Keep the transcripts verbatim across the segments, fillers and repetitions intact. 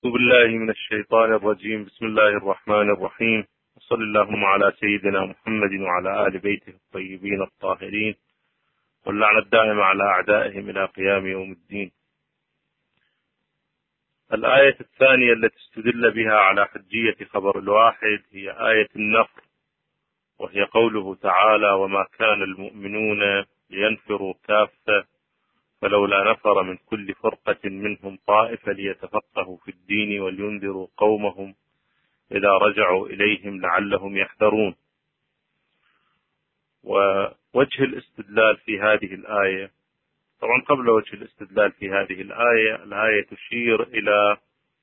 أعوذ بالله من الشيطان الرجيم. بسم الله الرحمن الرحيم، وصل اللهم على سيدنا محمد وعلى آل بيته الطيبين الطاهرين، واللعنة الدائمة على أعدائهم إلى قيام يوم الدين. الآية الثانية التي استدل بها على حجية خبر الواحد هي آية النفر، وهي قوله تعالى: وما كان المؤمنون لينفروا كافة فلولا نفر من كل فرقة منهم طائفة ليتفقهوا في الدين ولينذروا قومهم إذا رجعوا إليهم لعلهم يحذرون. ووجه الاستدلال في هذه الآية، طبعا قبل وجه الاستدلال في هذه الآية، الآية تشير إلى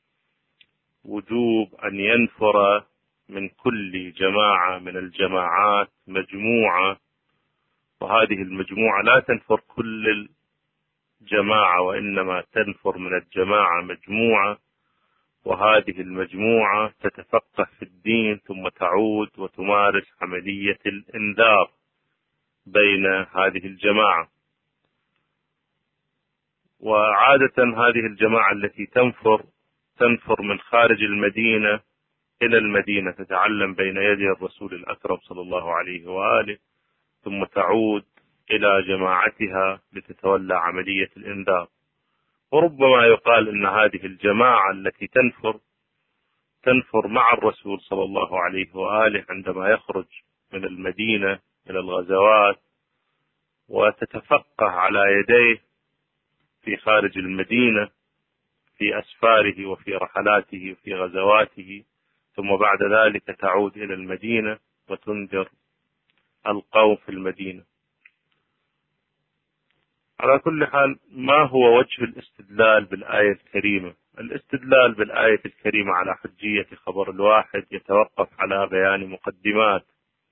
وجوب أن ينفر من كل جماعة من الجماعات مجموعة، وهذه المجموعة لا تنفر كل الجماعة وإنما تنفر من الجماعة مجموعة، وهذه المجموعة تتفقه في الدين ثم تعود وتمارس عملية الإنذار بين هذه الجماعة. وعادة هذه الجماعة التي تنفر تنفر من خارج المدينة إلى المدينة، تتعلم بين يدي الرسول الأكرم صلى الله عليه وآله، ثم تعود إلى جماعتها لتتولى عملية الإنذار. وربما يقال إن هذه الجماعة التي تنفر تنفر مع الرسول صلى الله عليه وآله عندما يخرج من المدينة إلى الغزوات، وتتفقه على يديه في خارج المدينة في أسفاره وفي رحلاته وفي غزواته، ثم بعد ذلك تعود إلى المدينة وتنذر القوم في المدينة. على كل حال، ما هو وجه الاستدلال بالآية الكريمة؟ الاستدلال بالآية الكريمة على حجية خبر الواحد يتوقف على بيان مقدمات.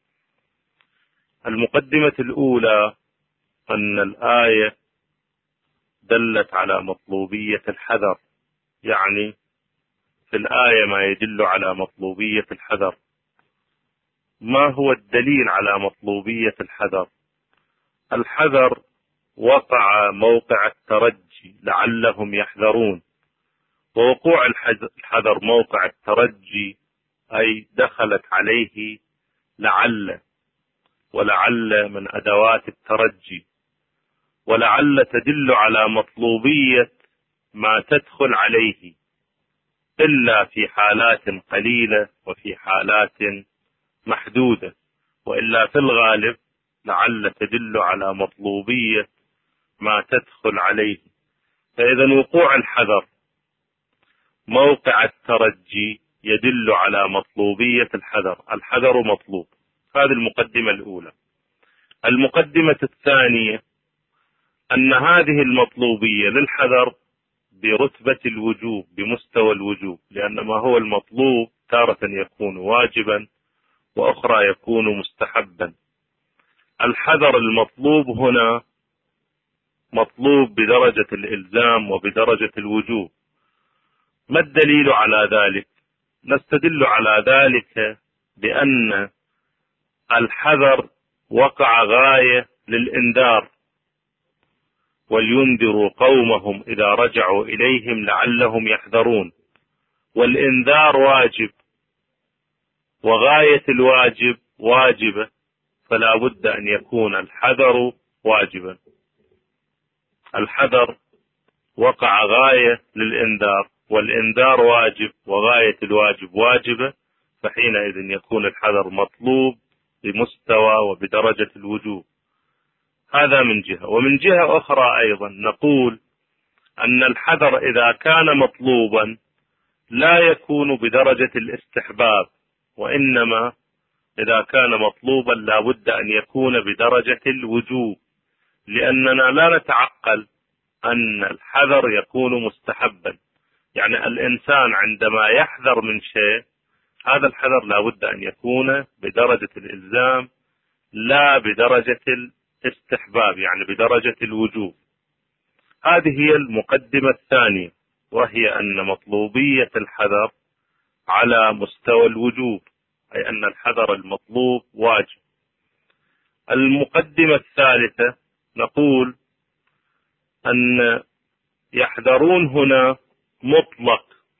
المقدمة الأولى أن الآية دلت على مطلوبية الحذر، يعني في الآية ما يدل على مطلوبية الحذر. ما هو الدليل على مطلوبية الحذر؟ الحذر وقع موقع الترجي لعلهم يحذرون، ووقوع الحذر موقع الترجي أي دخلت عليه لعل، ولعل من أدوات الترجي، ولعل تدل على مطلوبية ما تدخل عليه إلا في حالات قليلة وفي حالات محدودة، وإلا في الغالب لعل تدل على مطلوبية ما تدخل عليه. فإذا وقوع الحذر موقع الترجي يدل على مطلوبية الحذر، الحذر مطلوب. هذه المقدمة الأولى. المقدمة الثانية أن هذه المطلوبية للحذر برتبة الوجوب، بمستوى الوجوب، لأن ما هو المطلوب تارة يكون واجبا وأخرى يكون مستحبا. الحذر المطلوب هنا مطلوب بدرجة الإلزام وبدرجة الوجوب. ما الدليل على ذلك؟ نستدل على ذلك بأن الحذر وقع غاية للإنذار، ولينذروا قومهم إذا رجعوا إليهم لعلهم يحذرون. والإنذار واجب، وغاية الواجب واجبة، فلا بد أن يكون الحذر واجبا. الحذر وقع غاية للإنذار، والإنذار واجب، وغاية الواجب واجبة، فحينئذ يكون الحذر مطلوب بمستوى وبدرجة الوجوب. هذا من جهة. ومن جهة أخرى أيضا نقول أن الحذر إذا كان مطلوبا لا يكون بدرجة الاستحباب، وإنما إذا كان مطلوبا لا بد أن يكون بدرجة الوجوب، لأننا لا نتعقل أن الحذر يكون مستحبا. يعني الإنسان عندما يحذر من شيء، هذا الحذر لا بد أن يكون بدرجة الإلزام لا بدرجة الاستحباب، يعني بدرجة الوجوب. هذه هي المقدمة الثانية، وهي أن مطلوبية الحذر على مستوى الوجوب، أي أن الحذر المطلوب واجب. المقدمة الثالثة نقول أن يحذرون هنا مطلق،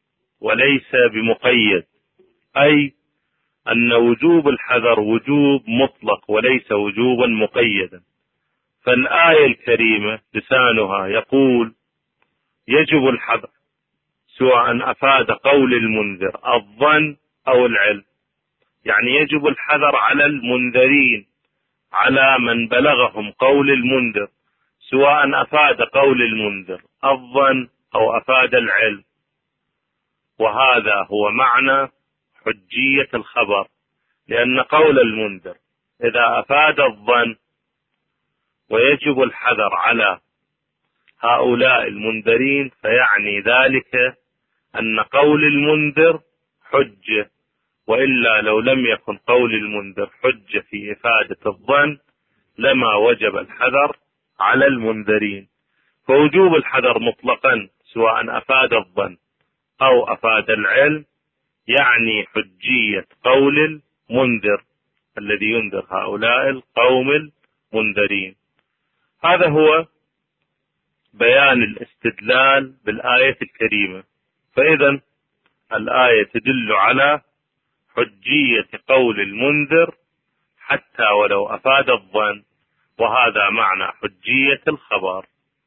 وليس بمقيد، أي أن وجوب الحذر وجوب مطلق وليس وجوبا مقيدا. فالآية الكريمة لسانها يقول يجب الحذر، سواء أفاد قول المنذر الظن أو العلم، يعني يجب الحذر على المنذرين، على من بلغهم قول المنذر، سواء أفاد قول المنذر الظن أو أفاد العلم. وهذا هو معنى حجية الخبر، لأن قول المنذر إذا أفاد الظن ويجب الحذر على هؤلاء المنذرين، فيعني ذلك أن قول المنذر حجة، وإلا لو لم يكن قول المنذر حجة في إفادة الظن لما وجب الحذر على المنذرين. فوجوب الحذر مطلقا سواء أفاد الظن أو أفاد العلم يعني حجية قول المنذر الذي ينذر هؤلاء القوم المنذرين. هذا هو بيان الاستدلال بالآية الكريمة. فإذا الآية تدل على حجية قول المنذر حتى ولو أفاد الظن، وهذا معنى حجية الخبر.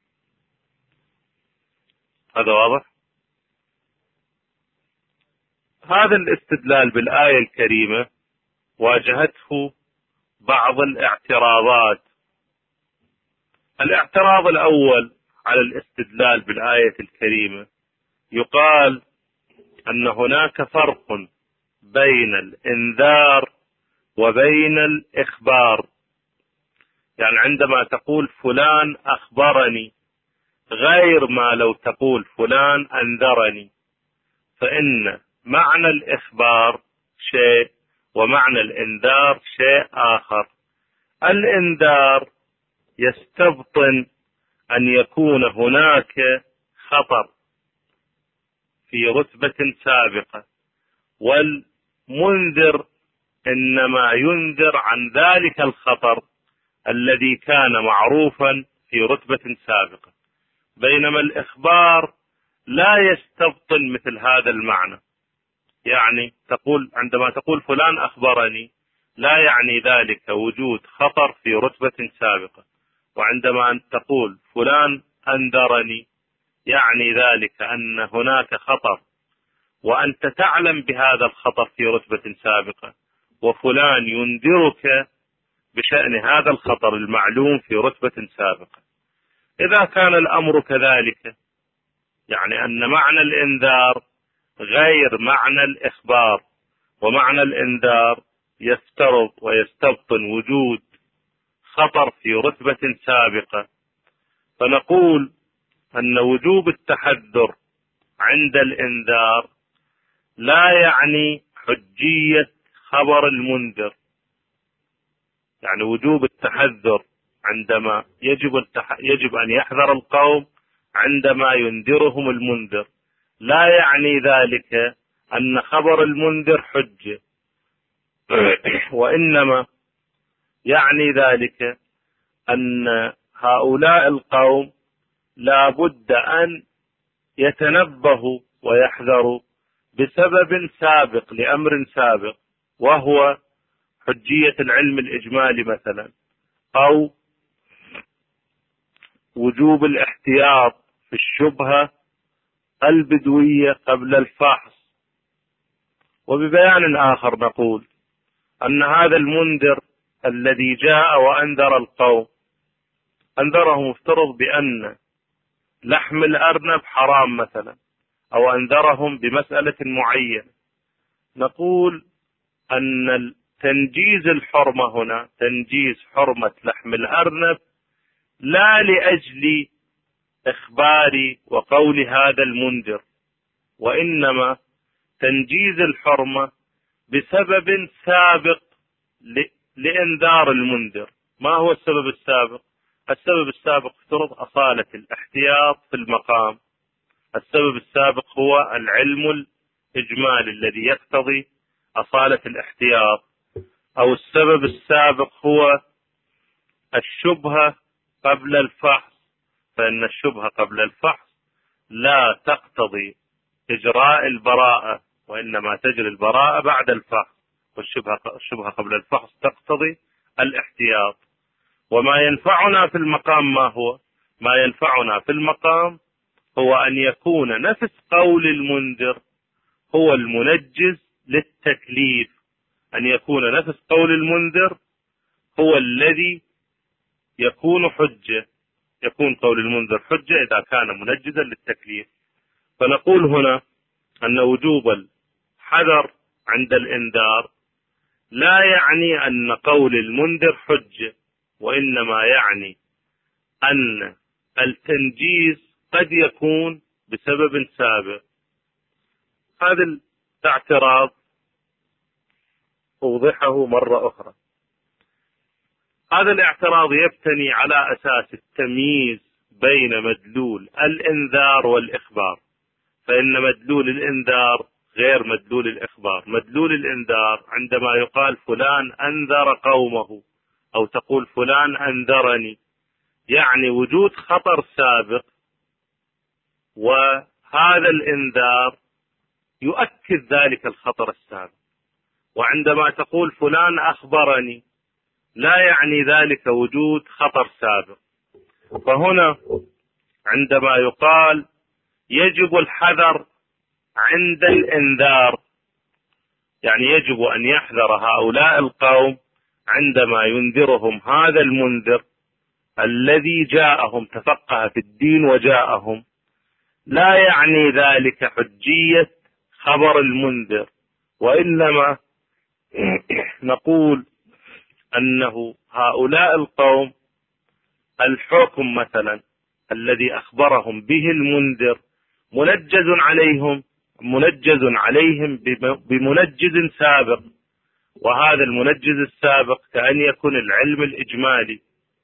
هذا واضح؟ هذا الاستدلال بالآية الكريمة واجهته بعض الاعتراضات. الاعتراض الأول على الاستدلال بالآية الكريمة، يقال أن هناك فرق بين الإنذار وبين الإخبار. يعني عندما تقول فلان أخبرني غير ما لو تقول فلان أنذرني، فإن معنى الإخبار شيء ومعنى الإنذار شيء آخر. الإنذار يستبطن أن يكون هناك خطر في رتبة سابقة، والمنذر إنما ينذر عن ذلك الخطر الذي كان معروفا في رتبة سابقة، بينما الإخبار لا يستبطن مثل هذا المعنى. يعني تقول عندما تقول فلان أخبرني لا يعني ذلك وجود خطر في رتبة سابقة، وعندما تقول فلان أنذرني يعني ذلك أن هناك خطر وأنت تعلم بهذا الخطر في رتبة سابقة، وفلان ينذرك بشأن هذا الخطر المعلوم في رتبة سابقة. إذا كان الأمر كذلك، يعني أن معنى الإنذار غير معنى الإخبار، ومعنى الإنذار يفترض ويستبطن وجود خطر في رتبة سابقة، فنقول أن وجوب التحذر عند الإنذار لا يعني حجية خبر المنذر. يعني وجوب التحذر عندما يجب التح... يجب أن يحذر القوم عندما ينذرهم المنذر، لا يعني ذلك أن خبر المنذر حجة، وإنما يعني ذلك أن هؤلاء القوم لا بد أن يتنبهوا ويحذروا بسبب سابق لأمر سابق، وهو حجية العلم الإجمالي مثلا، أو وجوب الاحتياط في الشبهة البدوية قبل الفحص. وببيان آخر نقول أن هذا المنذر الذي جاء وأنذر القوم أنذرهم افترض بأن لحم الأرنب حرام مثلا، أو أنذرهم بمسألة معينة، نقول أن تنجيز الحرمة هنا تنجيز حرمة لحم الأرنب لا لأجل إخبار وقول هذا المنذر، وإنما تنجيز الحرمة بسبب سابق لإنذار المنذر. ما هو السبب السابق؟ السبب السابق افترض أصالة الاحتياط في المقام. السبب السابق هو العلم الإجمالي الذي يقتضي أصالة الاحتياط، أو السبب السابق هو الشبهة قبل الفحص، فإن الشبهة قبل الفحص لا تقتضي إجراء البراءة، وإنما تجري البراءة بعد الفحص، والشبهة الشبهة قبل الفحص تقتضي الاحتياط. وما ينفعنا في المقام ما هو؟ ما ينفعنا في المقام هو أن يكون نفس قول المنذر هو المنجز للتكليف، أن يكون نفس قول المنذر هو الذي يكون حجة، يكون قول المنذر حجة إذا كان منجزا للتكليف. فنقول هنا أن وجوب الحذر عند الإنذار لا يعني أن قول المنذر حجة، وإنما يعني أن التنجيز قد يكون بسبب سابق. هذا الاعتراض أوضحه مرة أخرى. هذا الاعتراض يبتني على أساس التمييز بين مدلول الإنذار والإخبار، فإن مدلول الإنذار غير مدلول الإخبار. مدلول الإنذار عندما يقال فلان أنذر قومه أو تقول فلان أنذرني، يعني وجود خطر سابق، وهذا الإنذار يؤكد ذلك الخطر السابق. وعندما تقول فلان أخبرني لا يعني ذلك وجود خطر سابق. فهنا عندما يقال يجب الحذر عند الإنذار، يعني يجب أن يحذر هؤلاء القوم عندما ينذرهم هذا المنذر الذي جاءهم تفقه في الدين وجاءهم، لا يعني ذلك حجية خبر المنذر، وإنما نقول أنه هؤلاء القوم الحكم مثلا الذي أخبرهم به المنذر منجز عليهم منجز عليهم بمنجز سابق، وهذا المنجز السابق كأن يكون العلم الإجمالي،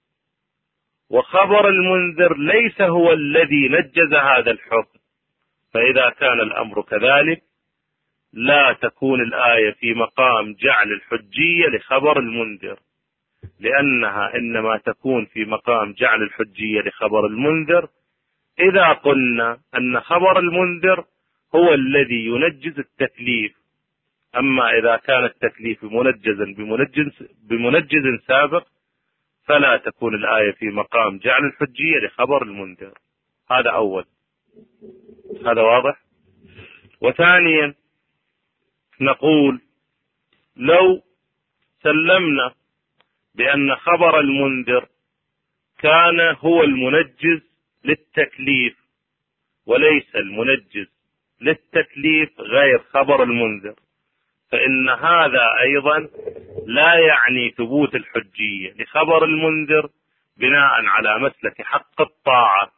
وخبر المنذر ليس هو الذي نجز هذا الحكم. فإذا كان الأمر كذلك لا تكون الآية في مقام جعل الحجية لخبر المنذر، لأنها إنما تكون في مقام جعل الحجية لخبر المنذر إذا قلنا أن خبر المنذر هو الذي ينجز التكليف. أما إذا كان التكليف منجزا بمنجز, بمنجز سابق فلا تكون الآية في مقام جعل الحجية لخبر المنذر. هذا أول، هذا واضح. وثانيا نقول لو سلمنا بأن خبر المنذر كان هو المنجز للتكليف وليس المنجز للتكليف غير خبر المنذر، فإن هذا أيضا لا يعني ثبوت الحجية لخبر المنذر بناء على مسلك حق الطاعة.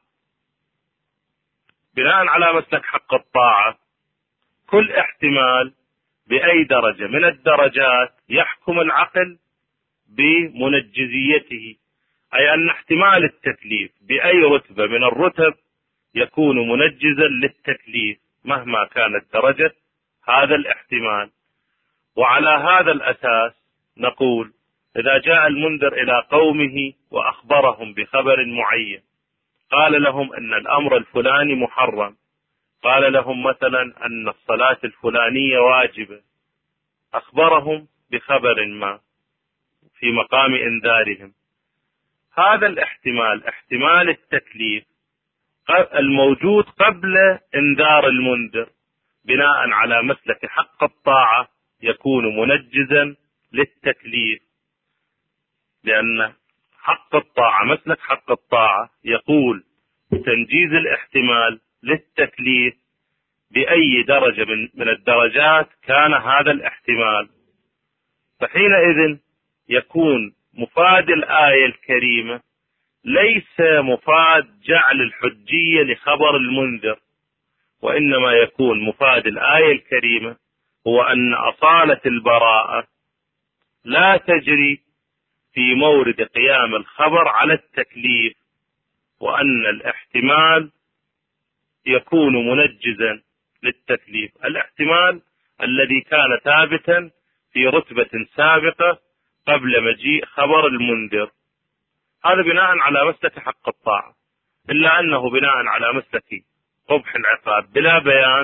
بناء على مسلك حق الطاعة كل احتمال بأي درجة من الدرجات يحكم العقل بمنجزيته، أي أن احتمال التكليف بأي رتبة من الرتب يكون منجزا للتكليف مهما كانت درجة هذا الاحتمال. وعلى هذا الأساس نقول إذا جاء المنذر إلى قومه وأخبرهم بخبر معين، قال لهم أن الأمر الفلاني محرم، قال لهم مثلا أن الصلاة الفلانية واجبة، أخبرهم بخبر ما في مقام إنذارهم، هذا الاحتمال احتمال التكليف الموجود قبل إنذار المنذر بناء على مسلك حق الطاعة يكون منجزا للتكليف، لأن حق الطاعة مسلك حق الطاعة يقول بتنجيز الاحتمال للتكليف بأي درجة من, من الدرجات كان هذا الاحتمال. فحينئذ يكون مفاد الآية الكريمة ليس مفاد جعل الحجية لخبر المنذر، وإنما يكون مفاد الآية الكريمة هو أن أصالة البراءة لا تجري في مورد قيام الخبر على التكليف، وأن الاحتمال يكون منجزا للتكليف، الاحتمال الذي كان ثابتا في رتبة سابقة قبل مجيء خبر المنذر. هذا بناء على مسلك حق الطاعة، إلا أنه بناء على مسلك قبح العقاب بلا بيان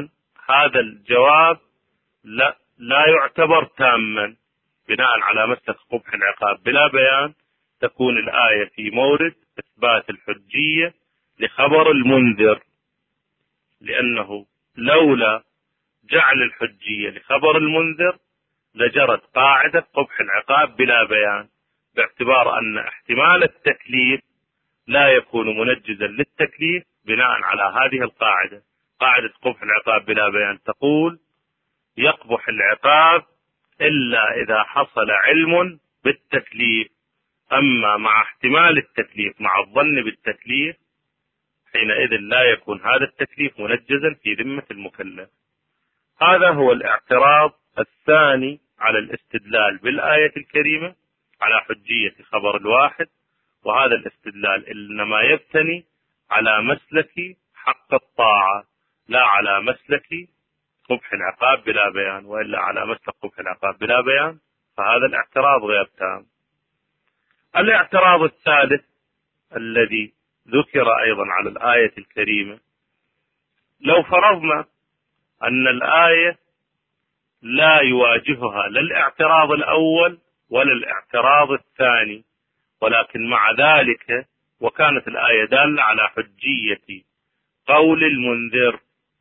هذا الجواب لا, لا يعتبر تاما بناء على مسلك قبح العقاب بلا بيان. تكون الآية في مورد إثبات الحجية لخبر المنذر، لأنه لولا جعل الحجية لخبر المنذر لجرت قاعدة قبح العقاب بلا بيان، باعتبار أن احتمال التكليف لا يكون منجزا للتكليف بناء على هذه القاعدة. قاعدة قبح العقاب بلا بيان تقول يقبح العقاب إلا إذا حصل علم بالتكليف، أما مع احتمال التكليف مع الظن بالتكليف حينئذ لا يكون هذا التكليف منجزا في ذمة المكلف. هذا هو الاعتراض الثاني على الاستدلال بالآية الكريمة على حجية خبر الواحد، وهذا الاستدلال إنما يبتني على مسلك حق الطاعة لا على مسلك قبح العقاب بلا بيان، وإلا على مسلك قبح العقاب بلا بيان فهذا الاعتراض غير تام. الاعتراض الثالث الذي ذكر أيضا على الآية الكريمة، لو فرضنا أن الآية لا يواجهها لا الاعتراض الأول ولا الاعتراض الثاني، ولكن مع ذلك وكانت الآية دالة على حجية قول المنذر،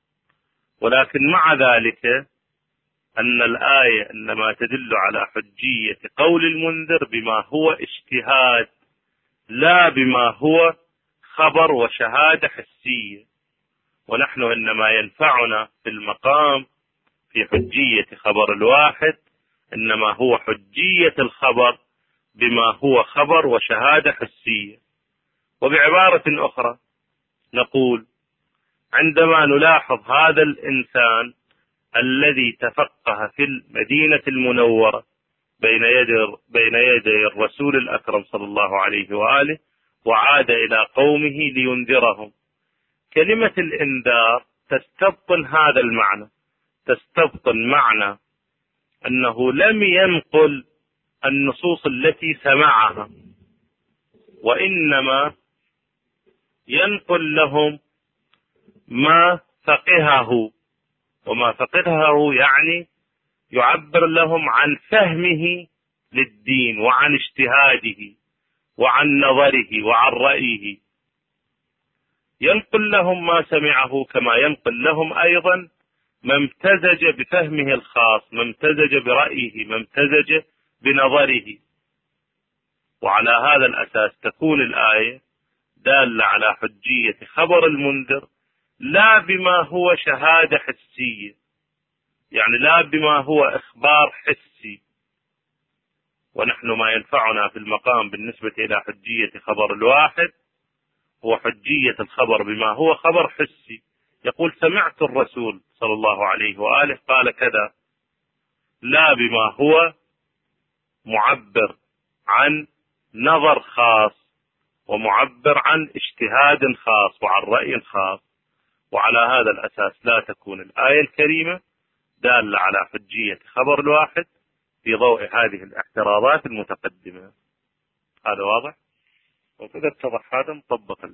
ولكن مع ذلك أن الآية إنما تدل على حجية قول المنذر بما هو اجتهاد لا بما هو خبر وشهادة حسية، ونحن إنما ينفعنا في المقام في حجية خبر الواحد إنما هو حجية الخبر بما هو خبر وشهادة حسية. وبعبارة أخرى نقول عندما نلاحظ هذا الإنسان الذي تفقه في المدينة المنورة بين يدي بين يدي الرسول الأكرم صلى الله عليه وآله وعاد إلى قومه لينذرهم، كلمة الإنذار تستبطن هذا المعنى، تستبطن معنى أنه لم ينقل النصوص التي سمعها، وإنما ينقل لهم ما فقهه، وما فقهه يعني يعبر لهم عن فهمه للدين وعن اجتهاده وعن نظره وعن رأيه، ينقل لهم ما سمعه كما ينقل لهم أيضا ما امتزج بفهمه الخاص، ما امتزج برأيه، ما امتزج بنظره. وعلى هذا الأساس تكون الآية دالة على حجية خبر المنذر لا بما هو شهادة حسية، يعني لا بما هو إخبار حسي، ونحن ما ينفعنا في المقام بالنسبة إلى حجية خبر الواحد هو حجية الخبر بما هو خبر حسي. يقول سمعت الرسول صلى الله عليه وآله قال كذا، لا بما هو معبر عن نظر خاص ومعبر عن اجتهاد خاص وعن رأي خاص. وعلى هذا الأساس لا تكون الآية الكريمة دالة على حجية خبر الواحد في ضوء هذه الاعتراضات المتقدمة. هذا واضح؟ وإذا اتضح هذا نطبق.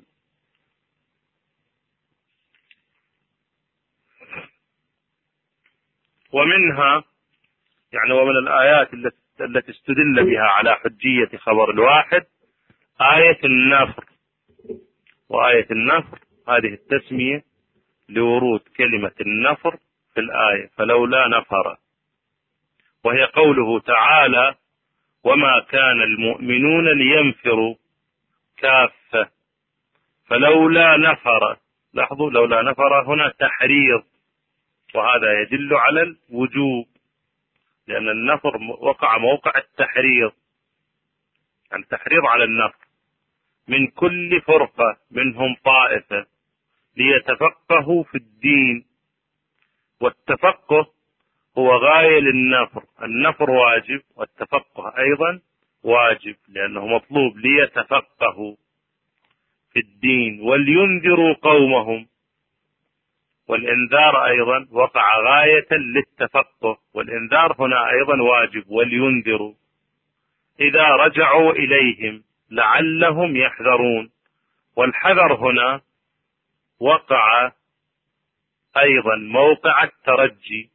ومنها يعني ومن الآيات التي استدل بها على حجية خبر الواحد آية النفر. وآية النفر هذه التسمية لورود كلمة النفر في الآية، فلولا نفر، وهي قوله تعالى وما كان المؤمنون لينفروا كافة، فلولا نفر. لاحظوا لولا نفر هنا تحريض، وهذا يدل على الوجوب، لأن النفر وقع موقع التحريض، يعني تحريض على النفر من كل فرقة منهم طائفة ليتفقهوا في الدين. والتفقه هو غاية للنفر، النفر واجب والتفقه أيضا واجب، لأنه مطلوب ليتفقهوا في الدين ولينذروا قومهم. والإنذار أيضا وقع غاية للتفقه، والإنذار هنا أيضا واجب ولينذروا إذا رجعوا إليهم لعلهم يحذرون. والحذر هنا وقع أيضا موقع الترجي،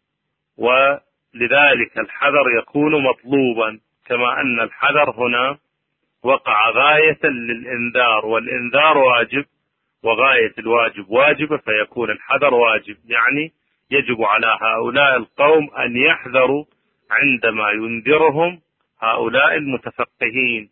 ولذلك الحذر يكون مطلوبا، كما أن الحذر هنا وقع غاية للإنذار، والإنذار واجب وغاية الواجب واجبة، فيكون الحذر واجب. يعني يجب على هؤلاء القوم أن يحذروا عندما ينذرهم هؤلاء المتفقهين،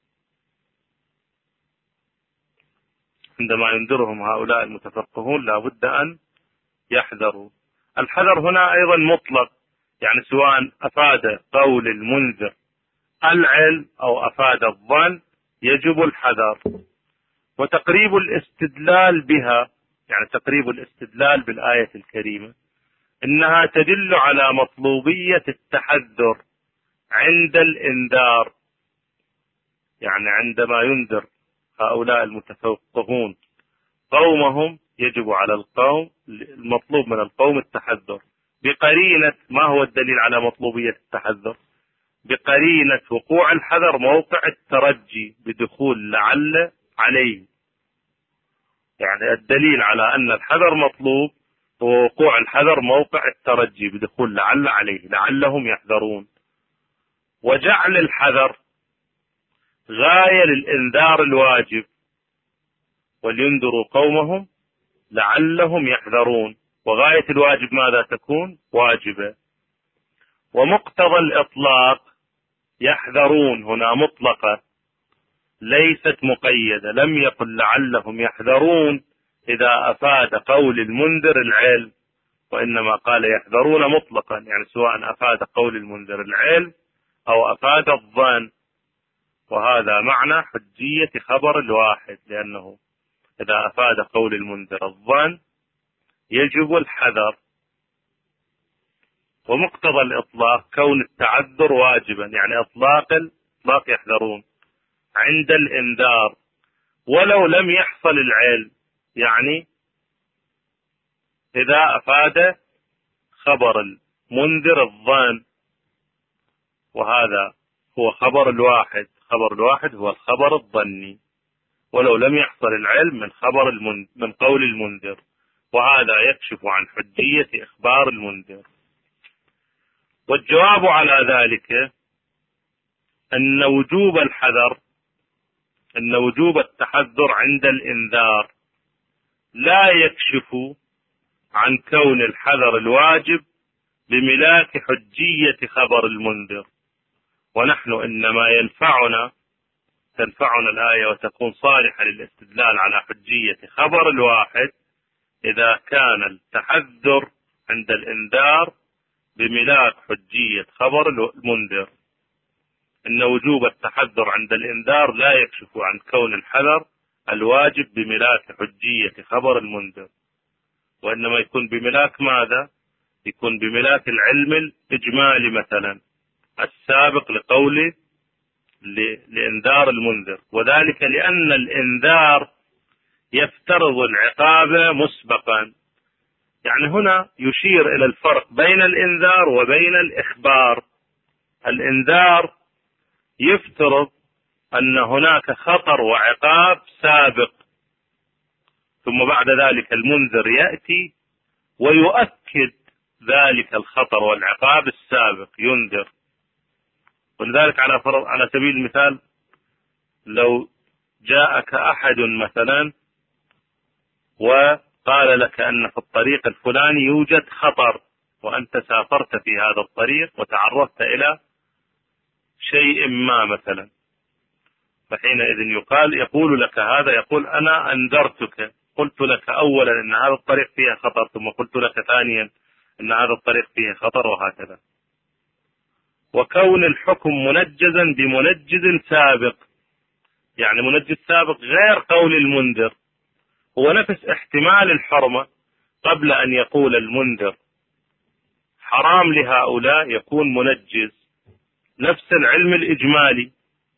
عندما ينذرهم هؤلاء المتفقهون لا بد أن يحذروا. الحذر هنا أيضا مطلق، يعني سواء أفاد قول المنذر العلم أو أفاد الظن يجب الحذر. وتقريب الاستدلال بها، يعني تقريب الاستدلال بالآية الكريمة، إنها تدل على مطلوبية التحذر عند الإنذار، يعني عندما ينذر هؤلاء المتفقهون قومهم يجب على القوم المطلوب من القوم التحذر بقرينة. ما هو الدليل على مطلوبية التحذر؟ بقرينة وقوع الحذر موقع الترجي بدخول لعل عليه، يعني الدليل على أن الحذر مطلوب ووقوع الحذر موقع الترجي بدخول لعل عليه، لعلهم يحذرون. وجعل الحذر غاية للإنذار الواجب، ولينذروا قومهم لعلهم يحذرون، وغاية الواجب ماذا تكون؟ واجبة. ومقتضى الإطلاق يحذرون هنا مطلقة ليست مقيدة، لم يقل لعلهم يحذرون إذا أفاد قول المنذر العلم، وإنما قال يحذرون مطلقا، يعني سواء أفاد قول المنذر العلم أو أفاد الظن. وهذا معنى حجية خبر الواحد، لأنه إذا أفاد قول المنذر الظن يجب الحذر. ومقتضى الإطلاق كون التعذر واجبا، يعني إطلاق الإطلاق يحذرون عند الإنذار ولو لم يحصل العلم، يعني إذا أفاد خبر المنذر الظن، وهذا هو خبر الواحد، خبر الواحد هو الخبر الظني، ولو لم يحصل العلم من خبر المنذر من قول المنذر، وهذا يكشف عن حجية إخبار المنذر. والجواب على ذلك أن وجوب الحذر أن وجوب التحذر عند الإنذار لا يكشف عن كون الحذر الواجب بملاك حجية خبر المنذر. ونحن إنما ينفعنا تنفعنا الآية وتكون صالحة للاستدلال على حجية خبر الواحد إذا كان التحذر عند الإنذار بملاك حجية خبر المنذر. إن وجوب التحذر عند الإنذار لا يكشف عن كون الحذر الواجب بملاك حجية خبر المنذر، وإنما يكون بملاك ماذا؟ يكون بملاك العلم الإجمالي مثلا السابق لقول لإنذار المنذر، وذلك لأن الإنذار يفترض العقاب مسبقا. يعني هنا يشير إلى الفرق بين الإنذار وبين الإخبار. الإنذار يفترض أن هناك خطر وعقاب سابق، ثم بعد ذلك المنذر يأتي ويؤكد ذلك الخطر والعقاب السابق، ينذر. ولذلك على فرض على سبيل المثال لو جاءك أحد مثلا وقال لك أن في الطريق الفلاني يوجد خطر، وأنت سافرت في هذا الطريق وتعرضت إلى شيء ما مثلا، فحينئذ يقال يقول لك هذا يقول أنا أنذرتك، قلت لك أولا أن هذا الطريق فيه خطر، ثم قلت لك ثانيا أن هذا الطريق فيه خطر، وهكذا. وكون الحكم منجزا بمنجز سابق، يعني منجز سابق غير قول المنذر، هو نفس احتمال الحرمة قبل أن يقول المنذر حرام لهؤلاء يكون منجز، نفس العلم الإجمالي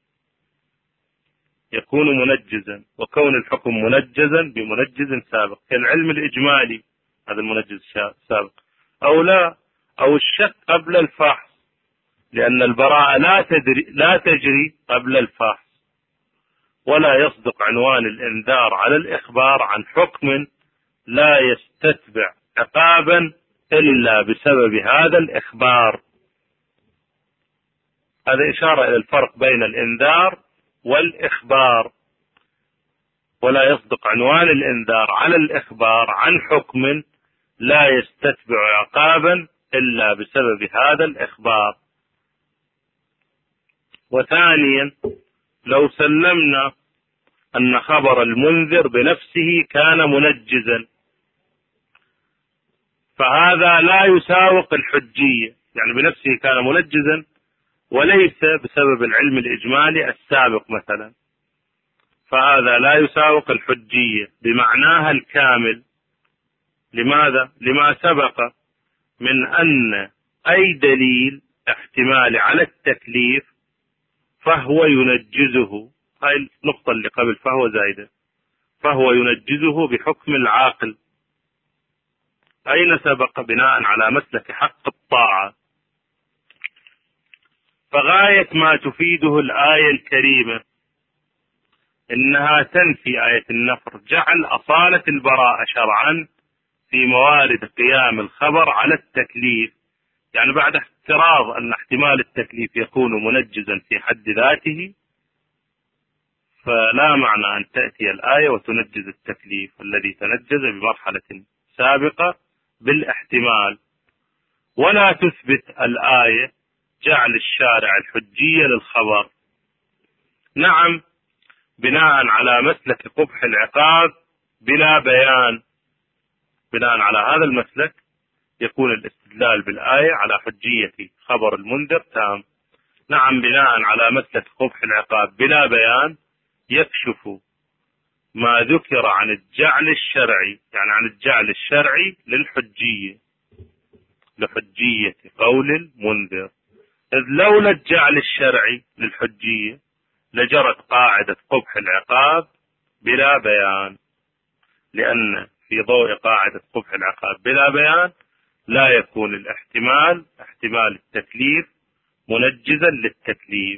يكون منجزا. وكون الحكم منجزا بمنجز سابق كالعلم الإجمالي، هذا المنجز السابق، أو لا، أو الشك قبل الفحص، لأن البراءة لا تدري لا تجري قبل الفحص، ولا يصدق عنوان الإنذار على الإخبار عن حكم لا يستتبع عقابا إلا بسبب هذا الإخبار. هذا إشارة إلى الفرق بين الإنذار والإخبار، ولا يصدق عنوان الإنذار على الإخبار عن حكم لا يستتبع عقابا إلا بسبب هذا الإخبار. وثانيا، لو سلمنا أن خبر المنذر بنفسه كان منجزا، فهذا لا يساوق الحجية، يعني بنفسه كان منجزا وليس بسبب العلم الإجمالي السابق مثلا، فهذا لا يساوق الحجية بمعناها الكامل. لماذا؟ لما سبق من أن أي دليل احتمالي على التكليف فهو ينجزه. هاي النقطة اللي قبل فهو زايدة، فهو ينجزه بحكم العاقل. أين سبق؟ بناء على مسلك حق الطاعة. فغاية ما تفيده الآية الكريمة إنها تنفي آية النفر، جعل أصالة البراءة شرعا في موارد قيام الخبر على التكليف، يعني بعد افتراض أن احتمال التكليف يكون منجزا في حد ذاته، فلا معنى أن تأتي الآية وتنجز التكليف الذي تنجز بمرحلة سابقة بالاحتمال، ولا تثبت الآية جعل الشارع الحجية للخبر. نعم، بناء على مسلك قبح العقاب بلا بيان، بناء على هذا المسلك يكون الاستدلال بالآية على حجية خبر المنذر تام. نعم، بناء على مسلك قبح العقاب بلا بيان يكشف ما ذكر عن الجعل الشرعي، يعني عن الجعل الشرعي للحجية، لحجية قول المنذر. إذ لولا الجعل الشرعي للحجية لجرت قاعدة قبح العقاب بلا بيان، لأن في ضوء قاعدة قبح العقاب بلا بيان لا يكون الاحتمال احتمال التكليف منجزا للتكليف.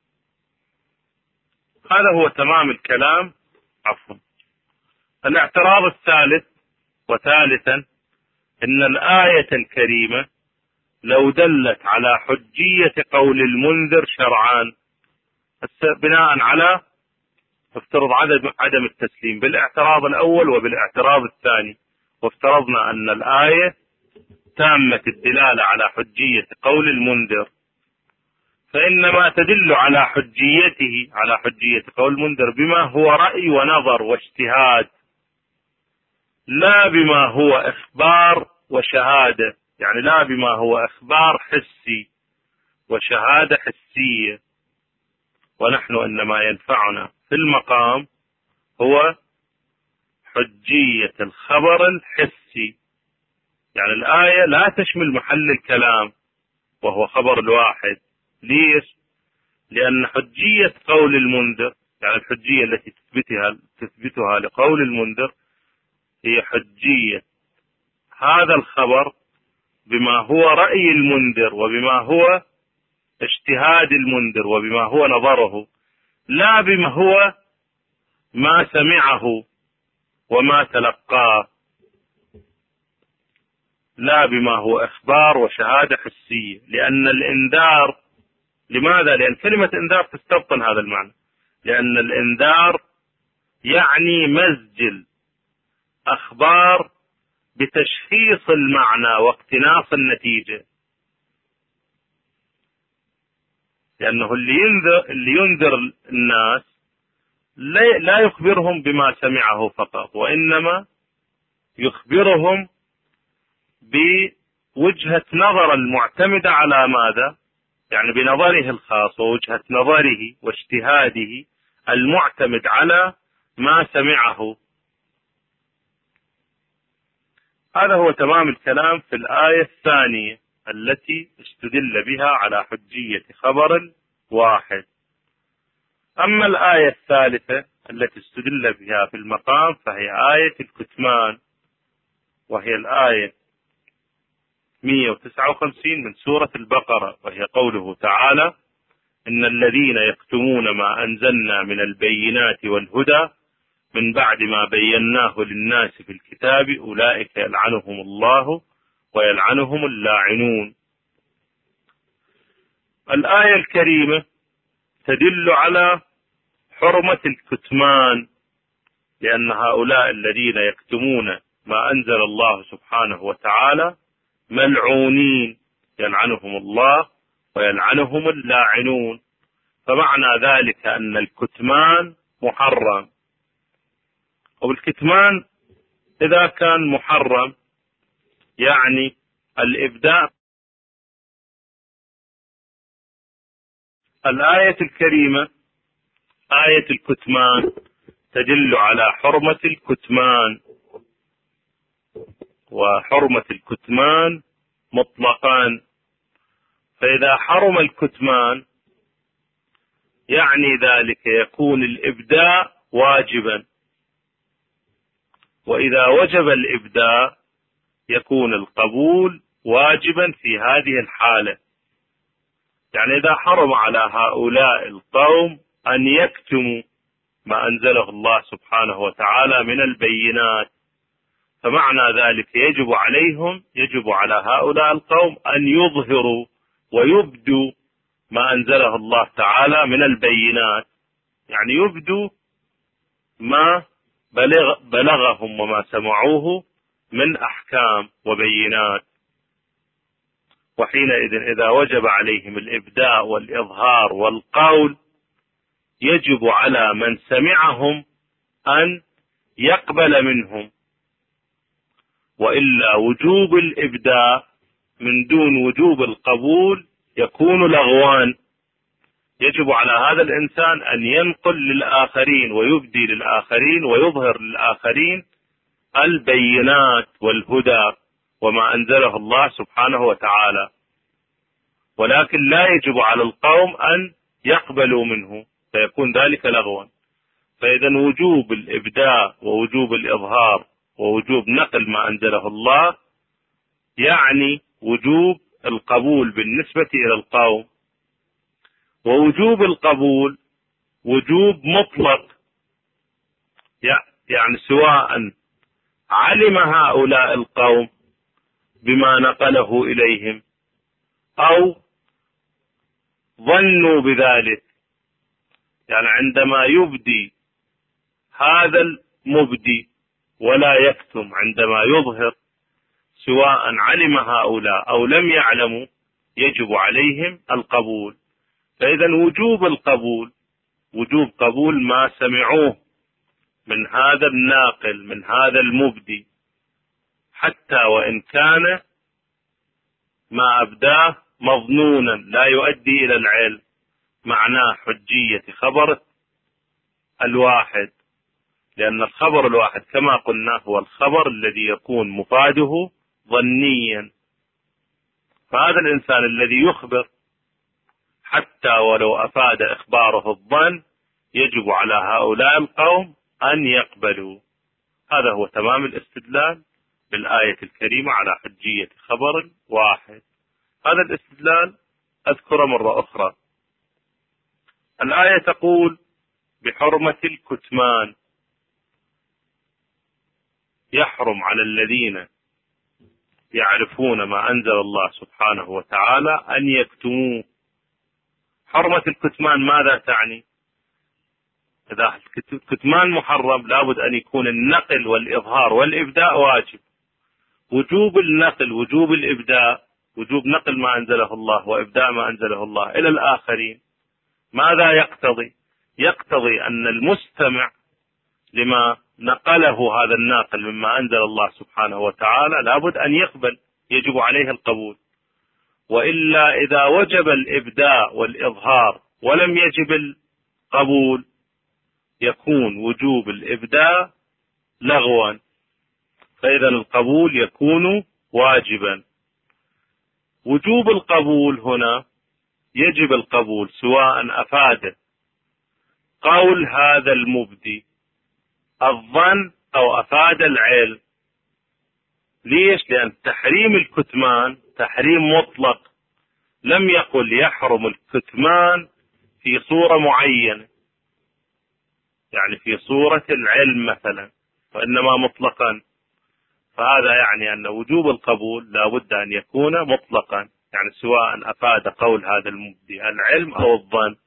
هذا هو تمام الكلام. عفوا. الاعتراض الثالث وثالثا، إن الآية الكريمة لو دلت على حجية قول المنذر شرعان بناء على افترض عدم عدم التسليم بالاعتراض الأول وبالاعتراض الثاني، وافترضنا أن الآية تامة الدلالة على حجية قول المنذر، فإنما تدل على حجيته على حجية قول المنذر بما هو رأي ونظر واجتهاد، لا بما هو إخبار وشهادة، يعني لا بما هو إخبار حسي وشهادة حسية. ونحن إنما ينفعنا في المقام هو حجية الخبر الحسي، يعني الآية لا تشمل محل الكلام وهو خبر الواحد. ليش؟ لأن حجية قول المنذر، يعني الحجية التي تثبتها تثبتها لقول المنذر هي حجية هذا الخبر بما هو رأي المنذر وبما هو اجتهاد المنذر وبما هو نظره، لا بما هو ما سمعه وما تلقاه، لا بما هو إخبار وشهادة حسية. لأن الإنذار، لماذا؟ لأن كلمة إنذار تستبطن هذا المعنى، لأن الإنذار يعني مزج الأخبار بتشخيص المعنى واقتناص النتيجة، لأنه اللي ينذر, اللي ينذر الناس لا يخبرهم بما سمعه فقط، وإنما يخبرهم بوجهة نظر المعتمدة على ماذا؟ يعني بنظره الخاص ووجهة نظره واجتهاده المعتمد على ما سمعه. هذا هو تمام الكلام في الآية الثانية التي استدل بها على حجية خبر واحد. أما الآية الثالثة التي استدل بها في المقام فهي آية الكتمان، وهي الآية مئة وتسعة وخمسين من سورة البقرة، وهي قوله تعالى: إن الذين يكتمون ما أنزلنا من البينات والهدى من بعد ما بيناه للناس في الكتاب أولئك يلعنهم الله ويلعنهم اللاعنون. الآية الكريمة تدل على حرمة الكتمان، لأن هؤلاء الذين يكتمون ما أنزل الله سبحانه وتعالى ملعونين، يلعنهم الله ويلعنهم اللاعنون. فمعنى ذلك أن الكتمان محرم، والكتمان إذا كان محرم يعني الإبداء. الآية الكريمة آية الكتمان تدل على حرمة الكتمان، وحرمة الكتمان مطلقا. فإذا حرم الكتمان يعني ذلك يكون الإبداء واجبا، وإذا وجب الإبداء يكون القبول واجبا في هذه الحالة. يعني إذا حرم على هؤلاء القوم أن يكتموا ما أنزله الله سبحانه وتعالى من البينات، فمعنى ذلك يجب عليهم يجب على هؤلاء القوم أن يظهروا ويبدوا ما أنزله الله تعالى من البينات، يعني يبدوا ما بلغ بلغهم وما سمعوه من أحكام وبينات. وحينئذ إذا وجب عليهم الإبداء والإظهار والقول يجب على من سمعهم أن يقبل منهم، وإلا وجوب الإبداء من دون وجوب القبول يكون لغوان. يجب على هذا الإنسان أن ينقل للآخرين ويبدي للآخرين ويظهر للآخرين البينات والهدى وما أنزله الله سبحانه وتعالى، ولكن لا يجب على القوم أن يقبلوا منه، فيكون ذلك لغوا. فإذا وجوب الإبداء ووجوب الإظهار ووجوب نقل ما أنزله الله يعني وجوب القبول بالنسبة إلى القوم، ووجوب القبول وجوب مطلق، يعني سواء علم هؤلاء القوم بما نقله إليهم أو ظنوا بذلك. يعني عندما يبدي هذا المبدي ولا يكتم، عندما يظهر سواء علم هؤلاء أو لم يعلموا يجب عليهم القبول. فإذا وجوب القبول وجوب قبول ما سمعوه من هذا الناقل من هذا المبدي، حتى وإن كان ما أبداه مظنونا لا يؤدي إلى العلم، معناه حجية خبر الواحد، لأن الخبر الواحد كما قلنا هو الخبر الذي يكون مفاده ظنيا. فهذا الإنسان الذي يخبر حتى ولو أفاد إخباره الظن يجب على هؤلاء القوم أن يقبلوا. هذا هو تمام الاستدلال بالآية الكريمة على حجية خبر واحد. هذا الاستدلال أذكر مرة أخرى. الآية تقول بحرمة الكتمان، يحرم على الذين يعرفون ما أنزل الله سبحانه وتعالى أن يكتموه. حرمة الكتمان ماذا تعني؟ إذا الكتمان محرم لابد أن يكون النقل والإظهار والإبداء واجب. وجوب النقل وجوب الإبداء وجوب نقل ما أنزله الله وإبداء ما أنزله الله إلى الآخرين ماذا يقتضي؟ يقتضي أن المستمع لما نقله هذا الناقل مما أنزل الله سبحانه وتعالى لابد أن يقبل، يجب عليه القبول. وإلا إذا وجب الإبداء والإظهار ولم يجب القبول يكون وجوب الإبداء لغوا، فإذا القبول يكون واجبا. وجوب القبول هنا يجب القبول سواء أفاد قول هذا المبدي الظن أو أفاد العلم. ليش؟ لأن تحريم الكتمان تحريم مطلق، لم يقل يحرم الكتمان في صورة معينة، يعني في صورة العلم مثلا، وإنما مطلقا، فهذا يعني أن وجوب القبول لا بد أن يكون مطلقا، يعني سواء أفاد قول هذا المبدي العلم أو الظن.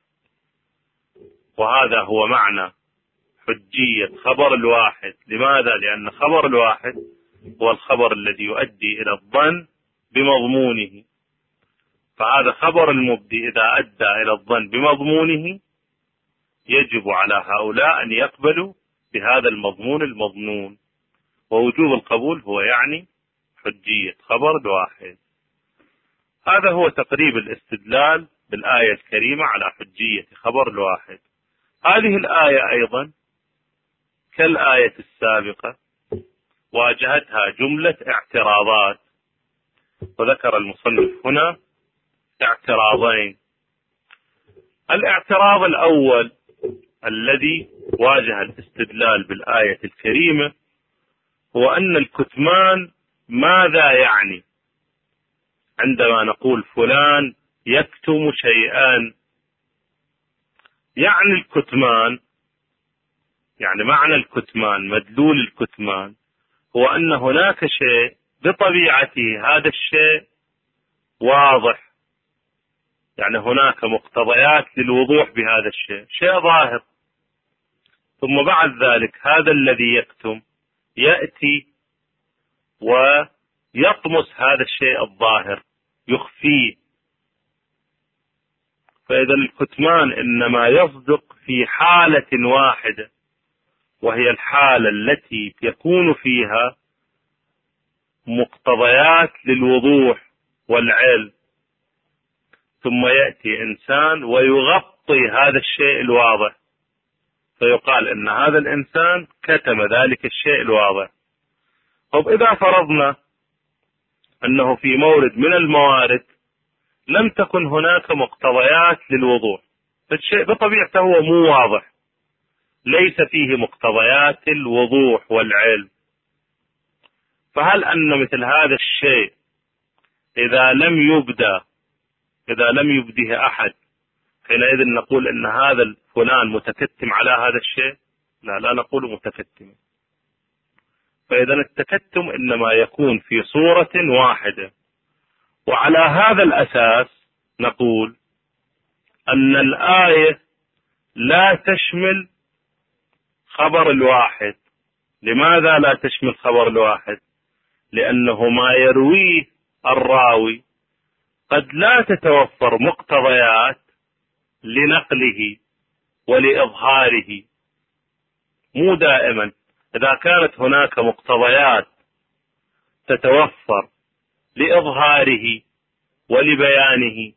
وهذا هو معنى حجية خبر الواحد. لماذا؟ لأن خبر الواحد هو الخبر الذي يؤدي إلى الظن بمضمونه، فهذا خبر المبدي إذا أدى إلى الظن بمضمونه يجب على هؤلاء أن يقبلوا بهذا المضمون المظنون، ووجوب القبول هو يعني حجية خبر الواحد. هذا هو تقريب الاستدلال بالآية الكريمة على حجية خبر الواحد. هذه الآية أيضا كالآية السابقة واجهتها جملة اعتراضات، وذكر المصنف هنا اعتراضين. الاعتراض الأول الذي واجه الاستدلال بالآية الكريمة هو أن الكتمان ماذا يعني عندما نقول فلان يكتم شيئا. يعني الكتمان، يعني معنى الكتمان، مدلول الكتمان هو أن هناك شيء بطبيعته هذا الشيء واضح، يعني هناك مقتضيات للوضوح بهذا الشيء، شيء ظاهر، ثم بعد ذلك هذا الذي يكتم يأتي ويطمس هذا الشيء الظاهر يخفيه. فإذا الكتمان إنما يصدق في حالة واحدة، وهي الحالة التي يكون فيها مقتضيات للوضوح والعلم، ثم يأتي إنسان ويغطي هذا الشيء الواضح، فيقال إن هذا الإنسان كتم ذلك الشيء الواضح. طب إذا فرضنا أنه في مورد من الموارد لم تكن هناك مقتضيات للوضوح، فالشيء بطبيعته هو مو واضح، ليس فيه مقتضيات الوضوح والعلم، فهل أن مثل هذا الشيء إذا لم يبدأ إذا لم يبديه أحد حينئذ نقول أن هذا الفلان متكتم على هذا الشيء؟ لا، لا نقول متكتم. فإذا التكتم إنما يكون في صورة واحدة. وعلى هذا الأساس نقول أن الآية لا تشمل خبر الواحد. لماذا لا تشمل خبر الواحد؟ لأنه ما يرويه الراوي قد لا تتوفر مقتضيات لنقله ولإظهاره، مو دائما. إذا كانت هناك مقتضيات تتوفر لإظهاره ولبيانه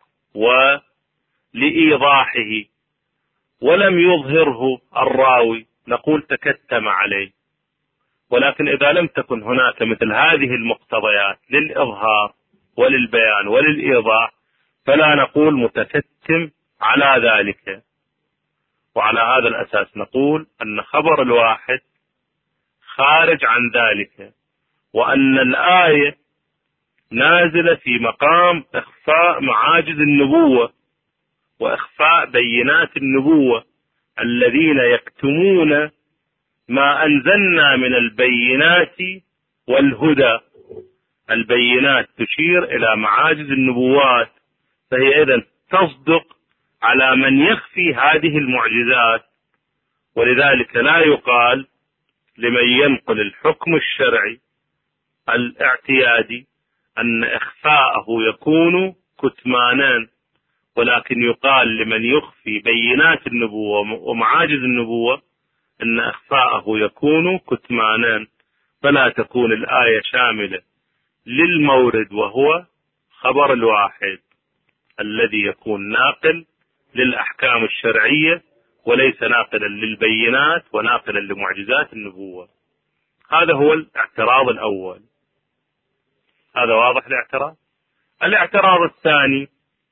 ولإيضاحه ولم يظهره الراوي نقول تكتم عليه. ولكن إذا لم تكن هناك مثل هذه المقتضيات للإظهار وللبيان وللإيضاح فلا نقول متكتم على ذلك. وعلى هذا الأساس نقول أن خبر الواحد خارج عن ذلك، وأن الآية نازلة في مقام إخفاء معاجز النبوة وإخفاء بينات النبوة، الذين يكتمون ما أنزلنا من البينات والهدى. البينات تشير إلى معاجز النبوات، فهي إذن تصدق على من يخفي هذه المعجزات. ولذلك لا يقال لمن ينقل الحكم الشرعي الاعتيادي أن إخفاءه يكون كتمانا، ولكن يقال لمن يخفي بينات النبوة ومعاجز النبوة أن إخفاءه يكون كتمانا. فلا تكون الآية شاملة للمورد وهو خبر الواحد الذي يكون ناقل للأحكام الشرعية وليس ناقلا للبينات وناقلا لمعجزات النبوة. هذا هو الاعتراض الأول. هذا واضح الاعتراض. الاعتراض الثاني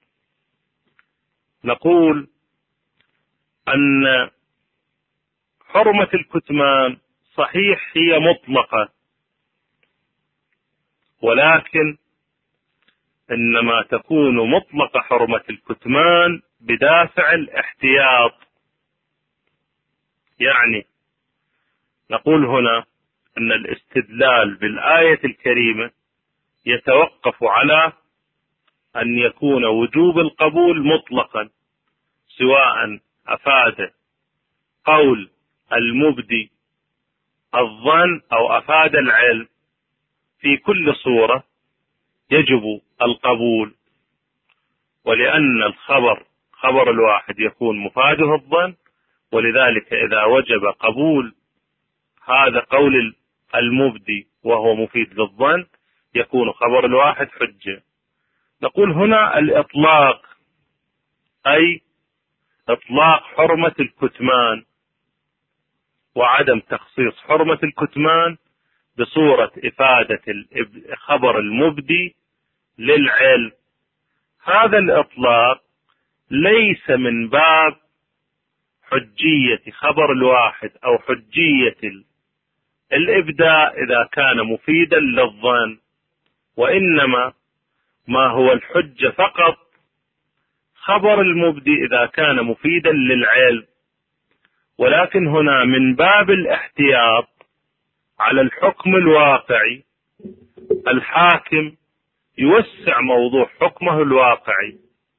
نقول أن حرمة الكتمان صحيح هي مطلقة، ولكن إنما تكون مطلق حرمة الكتمان بدافع الاحتياط. يعني نقول هنا أن الاستدلال بالآية الكريمة يتوقف على أن يكون وجوب القبول مطلقا، سواء أفاد قول المبدي الظن أو أفاد العلم، في كل صورة يجب القبول. ولأن الخبر خبر الواحد يكون مفاده الظن، ولذلك إذا وجب قبول هذا قول المبدي وهو مفيد للظن يكون خبر الواحد حجة. نقول هنا الإطلاق أي إطلاق حرمة الكتمان وعدم تخصيص حرمة الكتمان بصورة إفادة خبر المبدي للعلم. هذا الإطلاق ليس من باب حجية خبر الواحد أو حجية الإبداء إذا كان مفيدا للظن، وإنما ما هو الحجة فقط خبر المبدي إذا كان مفيدا للعلم. ولكن هنا من باب الاحتياط على الحكم الواقعي، الحاكم يوسع موضوع حكمه الواقعي.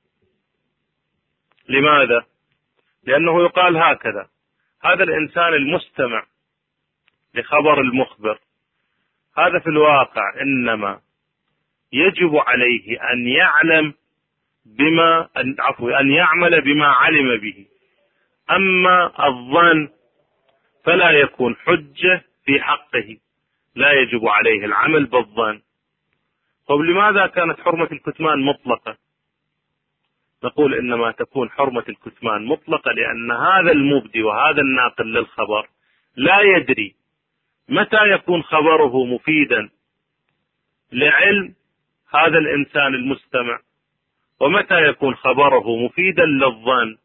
لماذا؟ لأنه يقال هكذا: هذا الإنسان المستمع لخبر المخبر هذا في الواقع إنما يجب عليه أن يعلم بما أن عفوا أن يعمل بما علم به، أما الظن فلا يكون حجة في حقه، لا يجب عليه العمل بالظن. طب لماذا كانت حرمة الكتمان مطلقة؟ نقول إنما تكون حرمة الكتمان مطلقة لأن هذا المبدي وهذا الناقل للخبر لا يدري متى يكون خبره مفيدا لعلم هذا الإنسان المستمع، ومتى يكون خبره مفيدا للظن.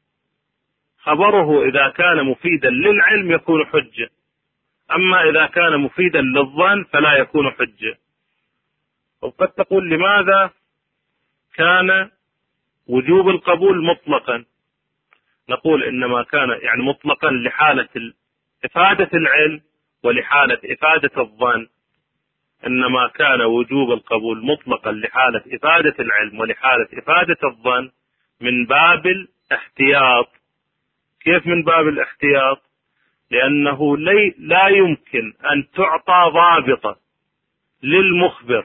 خبره إذا كان مفيدا للعلم يكون حجة، أما إذا كان مفيدا للظن فلا يكون حجة. وقد تقول لماذا كان وجوب القبول مطلقا؟ نقول إنما كان يعني مطلقا لحالة إفادة العلم ولحالة إفادة الظن، إنما كان وجوب القبول مطلقا لحالة إفادة العلم ولحالة إفادة الظن من باب الاحتياط. كيف من باب الاحتياط؟ لأنه لي لا يمكن أن تعطى ضابطة للمخبر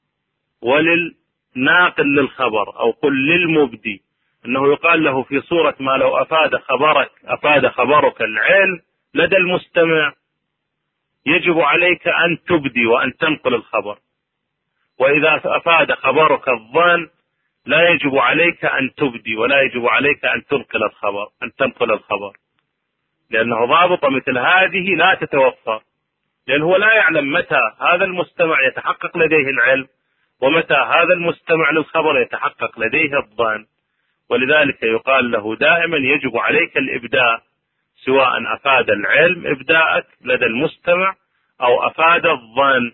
وللناقل للخبر أو قل للمبدي أنه يقال له في صورة ما لو أفاد خبرك أفاد خبرك العلم لدى المستمع يجب عليك أن تبدي وأن تنقل الخبر، وإذا أفاد خبرك الظن لا يجب عليك أن تبدي ولا يجب عليك أن تنقل الخبر أن تنقل الخبر لأنه ضابطة مثل هذه لا تتوفر، لأنه لا يعلم متى هذا المستمع يتحقق لديه العلم ومتى هذا المستمع للخبر يتحقق لديه الظن. ولذلك يقال له دائما يجب عليك الإبداء، سواء أفاد العلم إبداءك لدى المستمع أو أفاد الظن،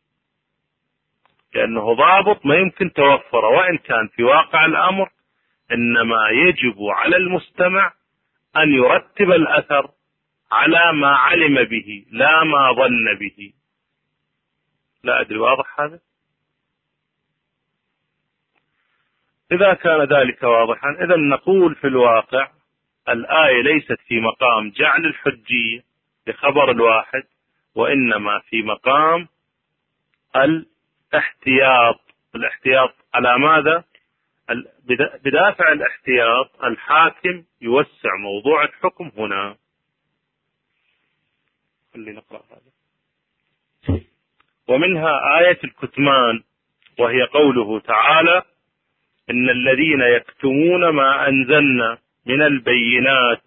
لأنه ضابط ما يمكن توفره، وإن كان في واقع الأمر إنما يجب على المستمع أن يرتب الأثر على ما علم به لا ما ظن به. لا أدري واضح هذا؟ إذا كان ذلك واضحا إذا نقول في الواقع الآية ليست في مقام جعل الحجية لخبر الواحد، وإنما في مقام الاحتياط. الاحتياط على ماذا؟ بدافع الاحتياط الحاكم يوسع موضوع الحكم هنا. خلينا نقرأ هذا. ومنها آية الكتمان وهي قوله تعالى: إن الذين يكتمون ما أنزلنا من البينات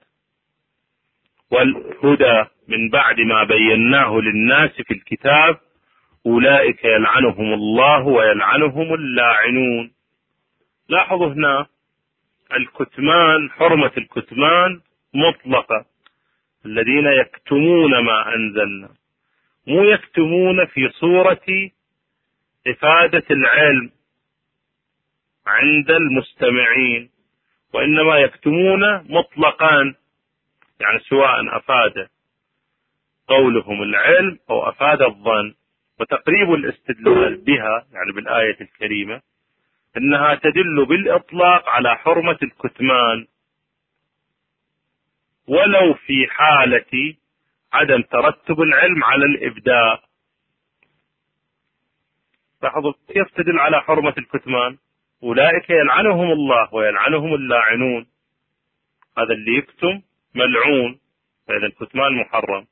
والهدى من بعد ما بيناه للناس في الكتاب أولئك يلعنهم الله ويلعنهم اللاعنون. لاحظوا هنا الكتمان، حرمة الكتمان مطلقة. الذين يكتمون ما أنزلنا، مو يكتمون في صورة إفادة العلم عند المستمعين، وإنما يكتمون مطلقا يعني سواء أفاد قولهم العلم أو أفاد الظن. وتقريب الاستدلال بها يعني بالآية الكريمة أنها تدل بالإطلاق على حرمة الكتمان ولو في حالة عدم ترتب العلم على الإبداء. لاحظوا كيف تدل على حرمة الكتمان؟ أولئك يلعنهم الله ويلعنهم اللاعنون، هذا اللي يكتم ملعون، فإذا الكتمان محرم.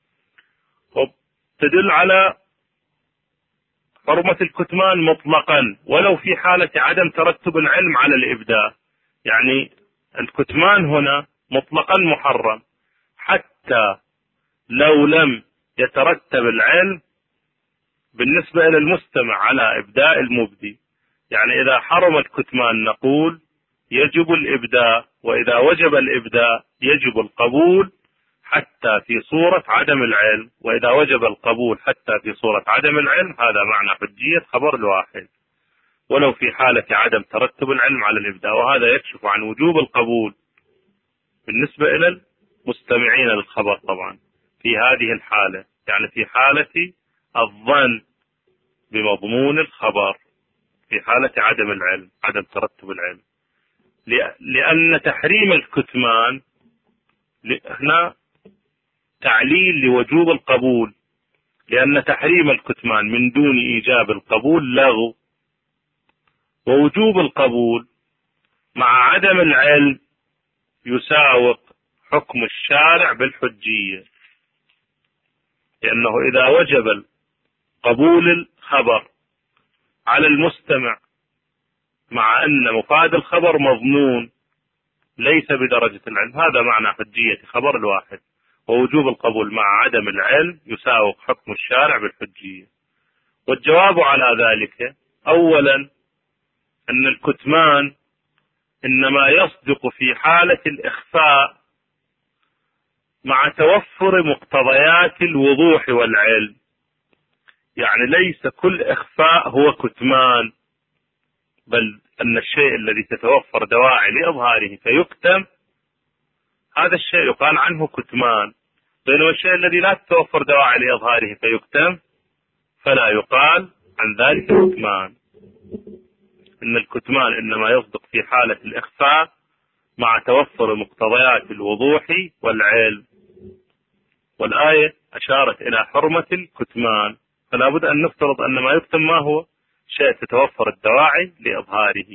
تدل على حرمة الكتمان مطلقا ولو في حالة عدم ترتب العلم على الإبداء، يعني الكتمان هنا مطلقا محرم حتى لو لم يترتب العلم بالنسبة إلى المستمع على إبداء المبدي. يعني إذا حرم الكتمان نقول يجب الإبداء، وإذا وجب الإبداء يجب القبول حتى في صورة عدم العلم، وإذا وجب القبول حتى في صورة عدم العلم. هذا معنى حجية خبر الواحد ولو في حالة عدم ترتب العلم على الإبداء، وهذا يكشف عن وجوب القبول بالنسبة إلى المستمعين للخبر طبعا في هذه الحالة، يعني في حالة الظن بمضمون الخبر في حالة عدم العلم عدم ترتب العلم. لأن تحريم الكتمان هنا تعليل لوجوب القبول، لأن تحريم الكتمان من دون إيجاب القبول لغو، ووجوب القبول مع عدم العلم يساوق حكم الشارع بالحجية، لأنه إذا وجب قبول الخبر على المستمع مع أن مفاد الخبر مظنون ليس بدرجة العلم، هذا معنى حجية خبر الواحد. ووجوب القبول مع عدم العلم يساوق حكم الشارع بالحجية. والجواب على ذلك أولا أن الكتمان إنما يصدق في حالة الإخفاء مع توفر مقتضيات الوضوح والعلم، يعني ليس كل إخفاء هو كتمان، بل أن الشيء الذي تتوفر دواعي لإظهاره فيكتم هذا الشيء يقال عنه كتمان، بينما الشيء الذي لا تتوفر دواعي لإظهاره فيكتم فلا يقال عن ذلك كتمان. إن الكتمان إنما يصدق في حالة الإخفاء مع توفر مقتضيات الوضوح والعلم، والآية أشارت إلى حرمة الكتمان، فلا بد أن نفترض أن ما يكتم ما هو شيء تتوفر الدواعي لإظهاره.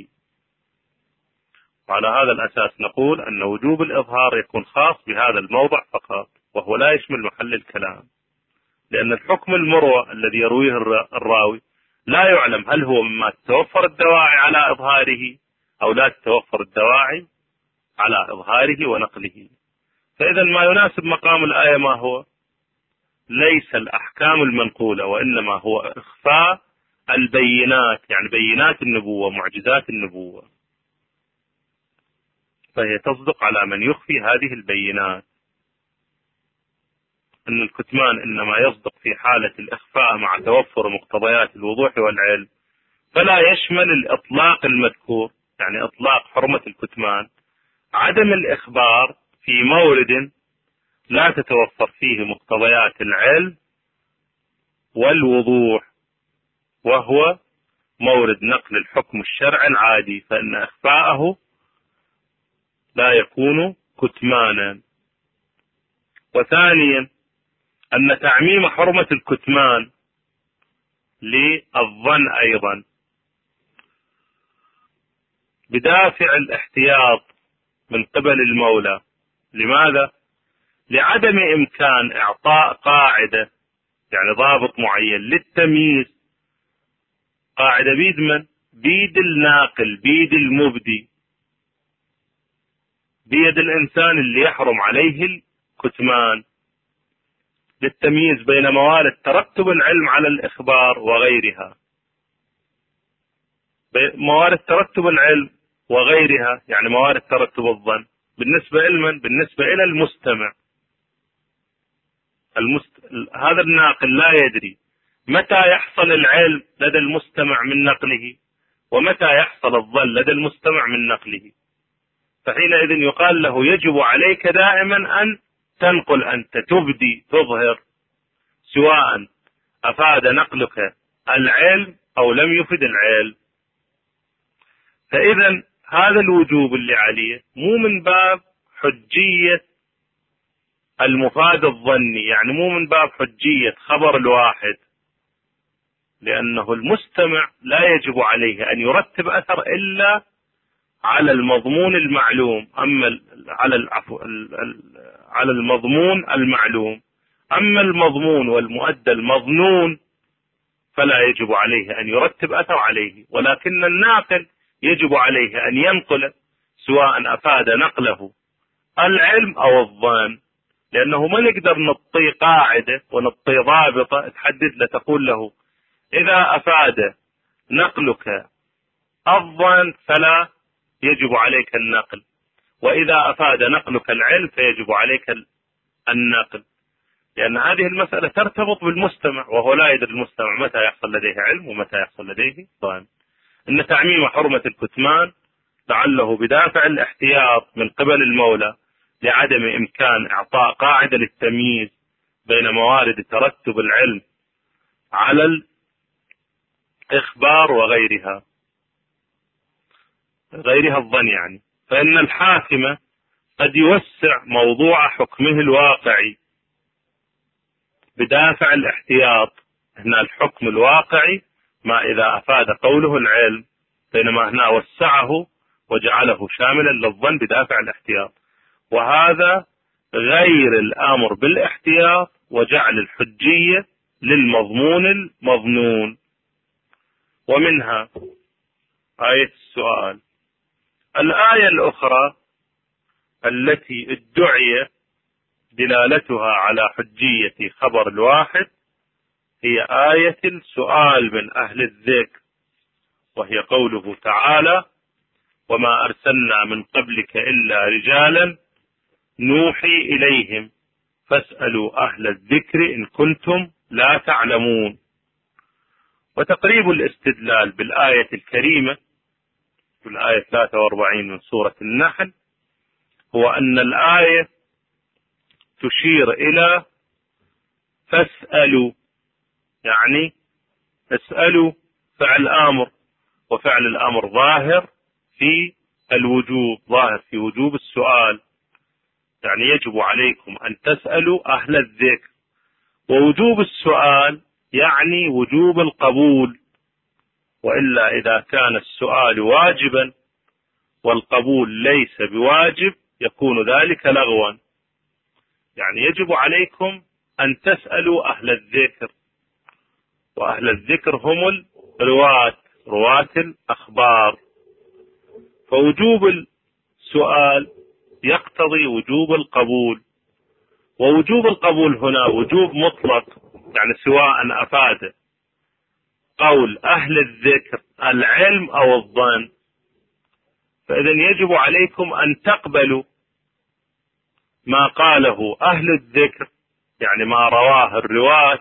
وعلى هذا الأساس نقول أن وجوب الإظهار يكون خاص بهذا الموضع فقط، وهو لا يشمل محل الكلام، لأن الحكم المروى الذي يرويه الراوي لا يعلم هل هو مما تتوفر الدواعي على إظهاره أو لا تتوفر الدواعي على إظهاره ونقله. فإذا ما يناسب مقام الآية ما هو؟ ليس الأحكام المنقولة، وإنما هو إخفاء البينات، يعني بينات النبوة معجزات النبوة، فهي تصدق على من يخفي هذه البينات. أن الكتمان إنما يصدق في حالة الإخفاء مع توفر مقتضيات الوضوح والعلم، فلا يشمل الإطلاق المذكور، يعني إطلاق حرمة الكتمان عدم الإخبار في مورد لا تتوفر فيه مقتضيات العلم والوضوح، وهو مورد نقل الحكم الشرعي العادي، فإن إخفاءه لا يكون كتمانا. وثانيا أن تعميم حرمة الكتمان للظن أيضا بدافع الاحتياط من قبل المولى. لماذا؟ لعدم إمكان إعطاء قاعدة، يعني ضابط معين للتمييز، قاعدة بيد من؟ بيد الناقل، بيد المبدي، بيد الإنسان اللي يحرم عليه الكتمان، للتمييز بين موارد ترتب العلم على الإخبار وغيرها. موارد ترتب العلم وغيرها يعني موارد ترتب الظن بالنسبة لمن؟ بالنسبة إلى المستمع. المست... هذا الناقل لا يدري متى يحصل العلم لدى المستمع من نقله ومتى يحصل الظن لدى المستمع من نقله، فحينئذ يقال له يجب عليك دائما أن تنقل أنت، تبدي، تظهر، سواء أفاد نقلك العلم أو لم يفد العلم. فإذا هذا الوجوب اللي عليه مو من باب حجية المفاد الظني، يعني مو من باب حجية خبر الواحد، لأنه المستمع لا يجب عليه أن يرتب أثر إلا على المضمون المعلوم، أما على العفو على المضمون المعلوم، أما المضمون والمؤدى المظنون فلا يجب عليه أن يرتب أثر عليه، ولكن الناقل يجب عليه أن ينقل، سواء أفاد نقله العلم أو الظن، لأنه ما نقدر نعطي قاعدة ونعطي ضابطة تحدد له تقول له إذا أفاد نقلك الظن فلا يجب عليك النقل، وإذا أفاد نقلك العلم فيجب عليك النقل، لأن هذه المسألة ترتبط بالمستمع، وهو لا يدري المستمع متى يحصل لديه علم ومتى يحصل لديه ظن. إن تعميم حرمة الكتمان لعله بدافع الاحتياط من قبل المولى لعدم إمكان إعطاء قاعدة للتمييز بين موارد ترتب العلم على الإخبار وغيرها غيرها الظن يعني. فإن الحاكم قد يوسع موضوع حكمه الواقعي بدافع الاحتياط. هنا الحكم الواقعي ما إذا أفاد قوله العلم، بينما هنا وسعه وجعله شاملا للظن بدافع الاحتياط، وهذا غير الأمر بالاحتياط وجعل الحجية للمضمون المظنون. ومنها آية السؤال. الآية الأخرى التي ادعي دلالتها على حجية خبر الواحد هي آية السؤال من أهل الذكر، وهي قوله تعالى: وما أرسلنا من قبلك إلا رجالا نوحي إليهم فاسألوا أهل الذكر إن كنتم لا تعلمون. وتقريب الاستدلال بالآية الكريمة في الآية ثلاثة وأربعين من سورة النحل هو أن الآية تشير إلى فاسألوا، يعني اسألوا فعل آمر، وفعل الأمر ظاهر في الوجوب، ظاهر في وجوب السؤال، يعني يجب عليكم أن تسألوا أهل الذكر. ووجوب السؤال يعني وجوب القبول، وإلا إذا كان السؤال واجبا والقبول ليس بواجب يكون ذلك لغوا. يعني يجب عليكم أن تسألوا أهل الذكر، وأهل الذكر هم الرواة، رواة الأخبار. فوجوب السؤال يقتضي وجوب القبول، ووجوب القبول هنا وجوب مطلق، يعني سواء أفاد قول أهل الذكر العلم أو الظن، فإذا يجب عليكم أن تقبلوا ما قاله أهل الذكر، يعني ما رواه الرواة،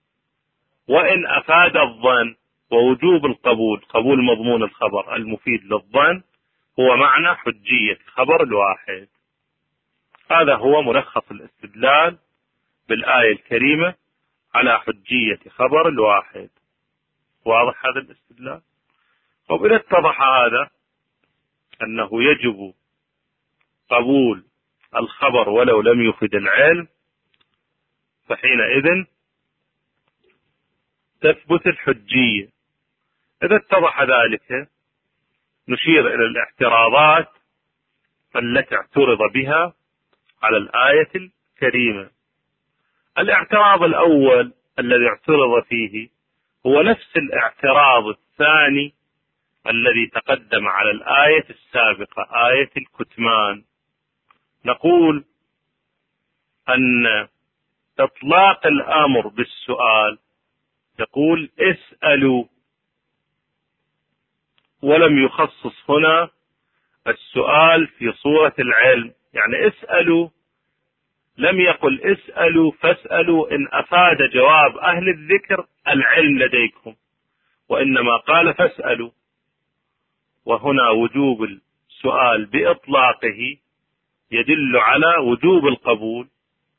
وإن أفاد الظن. ووجوب القبول، قبول مضمون الخبر المفيد للظن، هو معنى حجية خبر الواحد. هذا هو ملخص الاستدلال بالآية الكريمة على حجية خبر الواحد. واضح هذا الاستدلال؟ وإذا اتضح هذا أنه يجب قبول الخبر ولو لم يفد العلم، فحينئذ تثبت الحجية. إذا اتضح ذلك نشير إلى الاعتراضات التي اعترض بها على الآية الكريمة. الاعتراض الأول الذي اعترض فيه هو نفس الاعتراض الثاني الذي تقدم على الآية السابقة، آية الكتمان. نقول أن إطلاق الأمر بالسؤال يقول اسألوا، ولم يخصص هنا السؤال في صورة العلم، يعني اسألوا، لم يقل اسألوا فاسألوا إن أفاد جواب أهل الذكر العلم لديكم، وإنما قال فاسألوا. وهنا وجوب السؤال بإطلاقه يدل على وجوب القبول،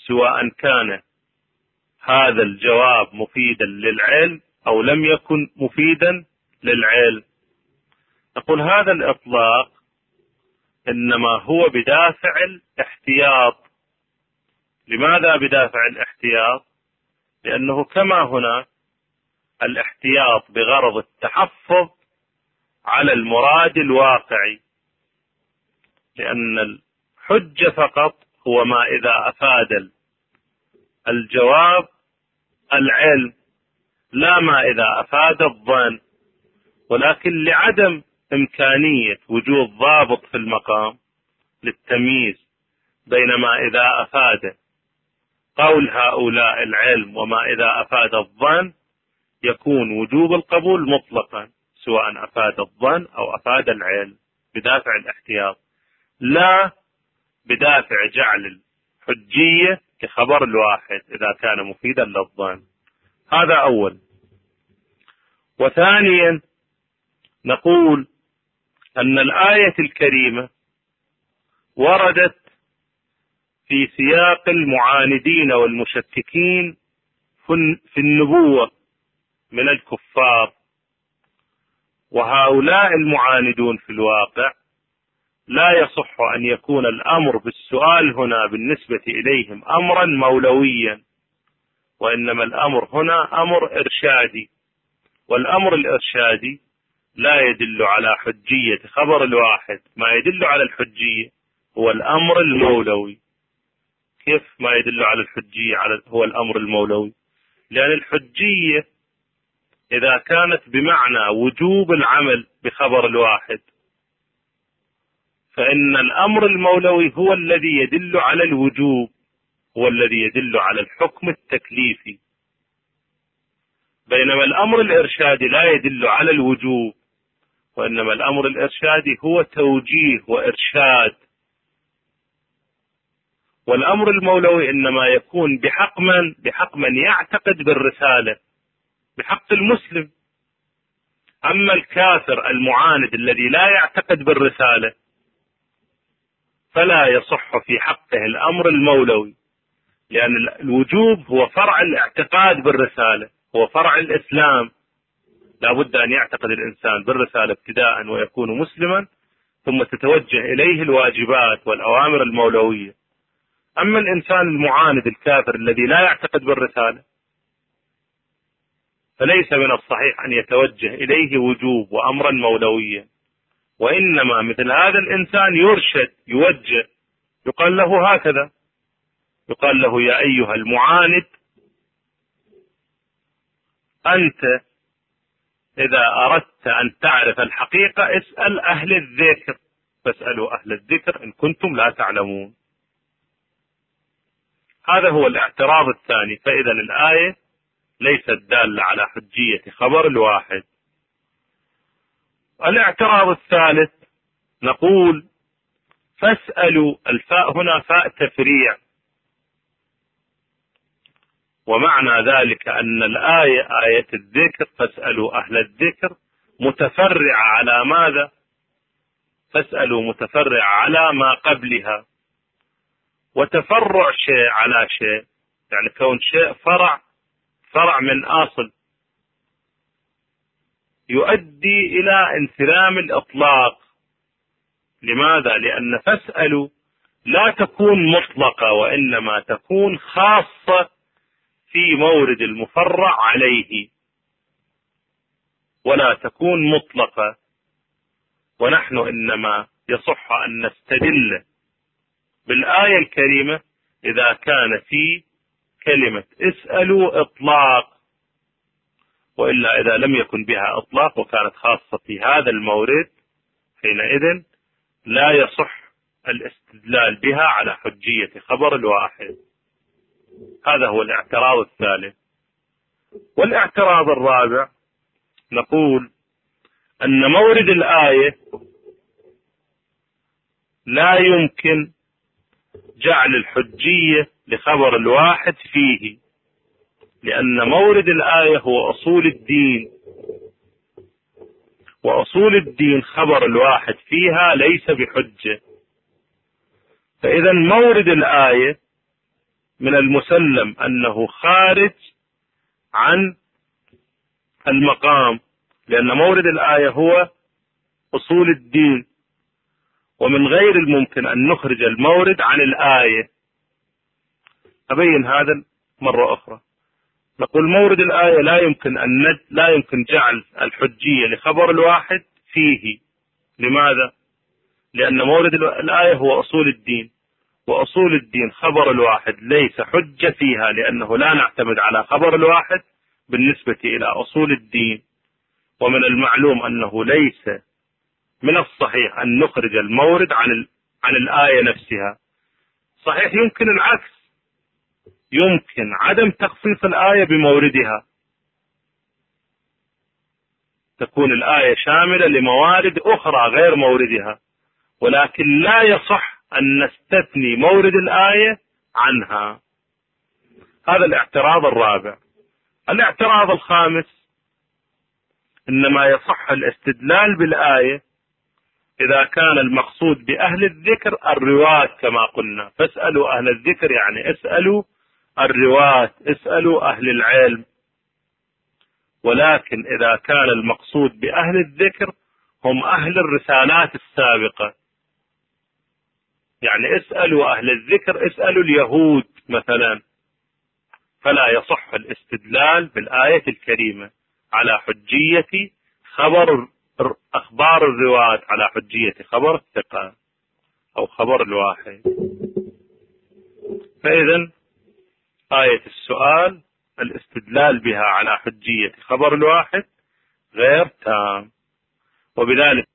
سواء كان هذا الجواب مفيدا للعلم أو لم يكن مفيدا للعلم. نقول هذا الإطلاق إنما هو بدافع الاحتياط. لماذا بدافع الاحتياط؟ لأنه كما هنا الاحتياط بغرض التحفظ على المراد الواقعي، لأن الحجة فقط هو ما إذا أفاد الجواب العلم، لا ما إذا أفاد الظن. ولكن لعدم إمكانية وجود ضابط في المقام للتمييز بين ما إذا أفاد قول هؤلاء العلم وما إذا أفاد الظن، يكون وجوب القبول مطلقا سواء أفاد الظن أو أفاد العلم، بدافع الاحتياط لا بدافع جعل الحجية كخبر الواحد إذا كان مفيدا للظن. هذا أول. وثانيا نقول أن الآية الكريمة وردت في سياق المعاندين والمشككين في النبوة من الكفار، وهؤلاء المعاندون في الواقع لا يصح أن يكون الأمر بالسؤال هنا بالنسبة إليهم أمرا مولويا، وإنما الأمر هنا أمر إرشادي، والأمر الإرشادي لا يدل على حجية خبر الواحد. ما يدل على الحجية هو الأمر المولوي. كيف ما يدل على الحجية على هو الأمر المولوي؟ لأن الحجية إذا كانت بمعنى وجوب العمل بخبر الواحد، فإن الأمر المولوي هو الذي يدل على الوجوب، هو الذي يدل على الحكم التكليفي، بينما الأمر الإرشادي لا يدل على الوجوب، وإنما الأمر الإرشادي هو توجيه وإرشاد. والأمر المولوي إنما يكون بحق من؟ بحق من يعتقد بالرسالة، بحق المسلم. أما الكافر المعاند الذي لا يعتقد بالرسالة فلا يصح في حقه الأمر المولوي، لأن الوجوب هو فرع الاعتقاد بالرسالة، هو فرع الإسلام. لا بد أن يعتقد الإنسان بالرسالة ابتداء ويكون مسلما، ثم تتوجه إليه الواجبات والأوامر المولوية. أما الإنسان المعاند الكافر الذي لا يعتقد بالرسالة فليس من الصحيح أن يتوجه إليه وجوب وأمرا مولويا، وإنما مثل هذا الإنسان يرشد يوجه، يقال له هكذا، يقال له يا أيها المعاند أنت إذا أردت أن تعرف الحقيقة اسأل أهل الذكر، فاسألوا أهل الذكر إن كنتم لا تعلمون. هذا هو الاعتراض الثاني. فإذا الآية ليست دالة على حجية خبر الواحد. الاعتراض الثالث نقول فاسألوا، الفاء هنا فاء تفريع، ومعنى ذلك أن الآية آية الذكر فاسألوا أهل الذكر متفرعة على ماذا؟ فاسألوا متفرعة على ما قبلها، وتفرع شيء على شيء يعني كون شيء فرع فرع من أصل يؤدي إلى انسلام الإطلاق. لماذا؟ لأن فاسألوا لا تكون مطلقة، وإنما تكون خاصة في مورد المفرع عليه، ولا تكون مطلقة. ونحن إنما يصح أن نستدل بالآية الكريمة إذا كان في كلمة اسألوا إطلاق، وإلا إذا لم يكن بها إطلاق وكانت خاصة في هذا المورد حينئذ لا يصح الاستدلال بها على حجية خبر الواحد. هذا هو الاعتراض الثالث. والاعتراض الرابع نقول أن مورد الآية لا يمكن جعل الحجية لخبر الواحد فيه، لأن مورد الآية هو أصول الدين، وأصول الدين خبر الواحد فيها ليس بحجة. فإذا مورد الآية من المسلم أنه خارج عن المقام، لأن مورد الآية هو أصول الدين، ومن غير الممكن أن نخرج المورد عن الآية. أبين هذا مرة أخرى. نقول مورد الآية لا يمكن أن ند... لا يمكن جعل الحجية لخبر الواحد فيه. لماذا؟ لأن مورد الآية هو أصول الدين، وأصول الدين خبر الواحد ليس حجة فيها، لأنه لا نعتمد على خبر الواحد بالنسبة إلى أصول الدين. ومن المعلوم أنه ليس من الصحيح أن نخرج المورد عن ال... عن الآية نفسها. صحيح يمكن العكس، يمكن عدم تخصيص الآية بموردها، تكون الآية شاملة لموارد أخرى غير موردها، ولكن لا يصح أن نستثني مورد الآية عنها. هذا الاعتراض الرابع. الاعتراض الخامس: إنما يصح الاستدلال بالآية إذا كان المقصود بأهل الذكر الرواة، كما قلنا فاسألوا أهل الذكر، يعني اسألوا الرواة، اسألوا أهل العلم. ولكن إذا كان المقصود بأهل الذكر هم أهل الرسالات السابقة، يعني اسألوا أهل الذكر، اسألوا اليهود مثلا، فلا يصح الاستدلال بالآية الكريمة على حجية خبر أخبار الرواة، على حجية خبر الثقة أو خبر الواحد. فإذا آية السؤال الاستدلال بها على حجية خبر الواحد غير تام، وبذلك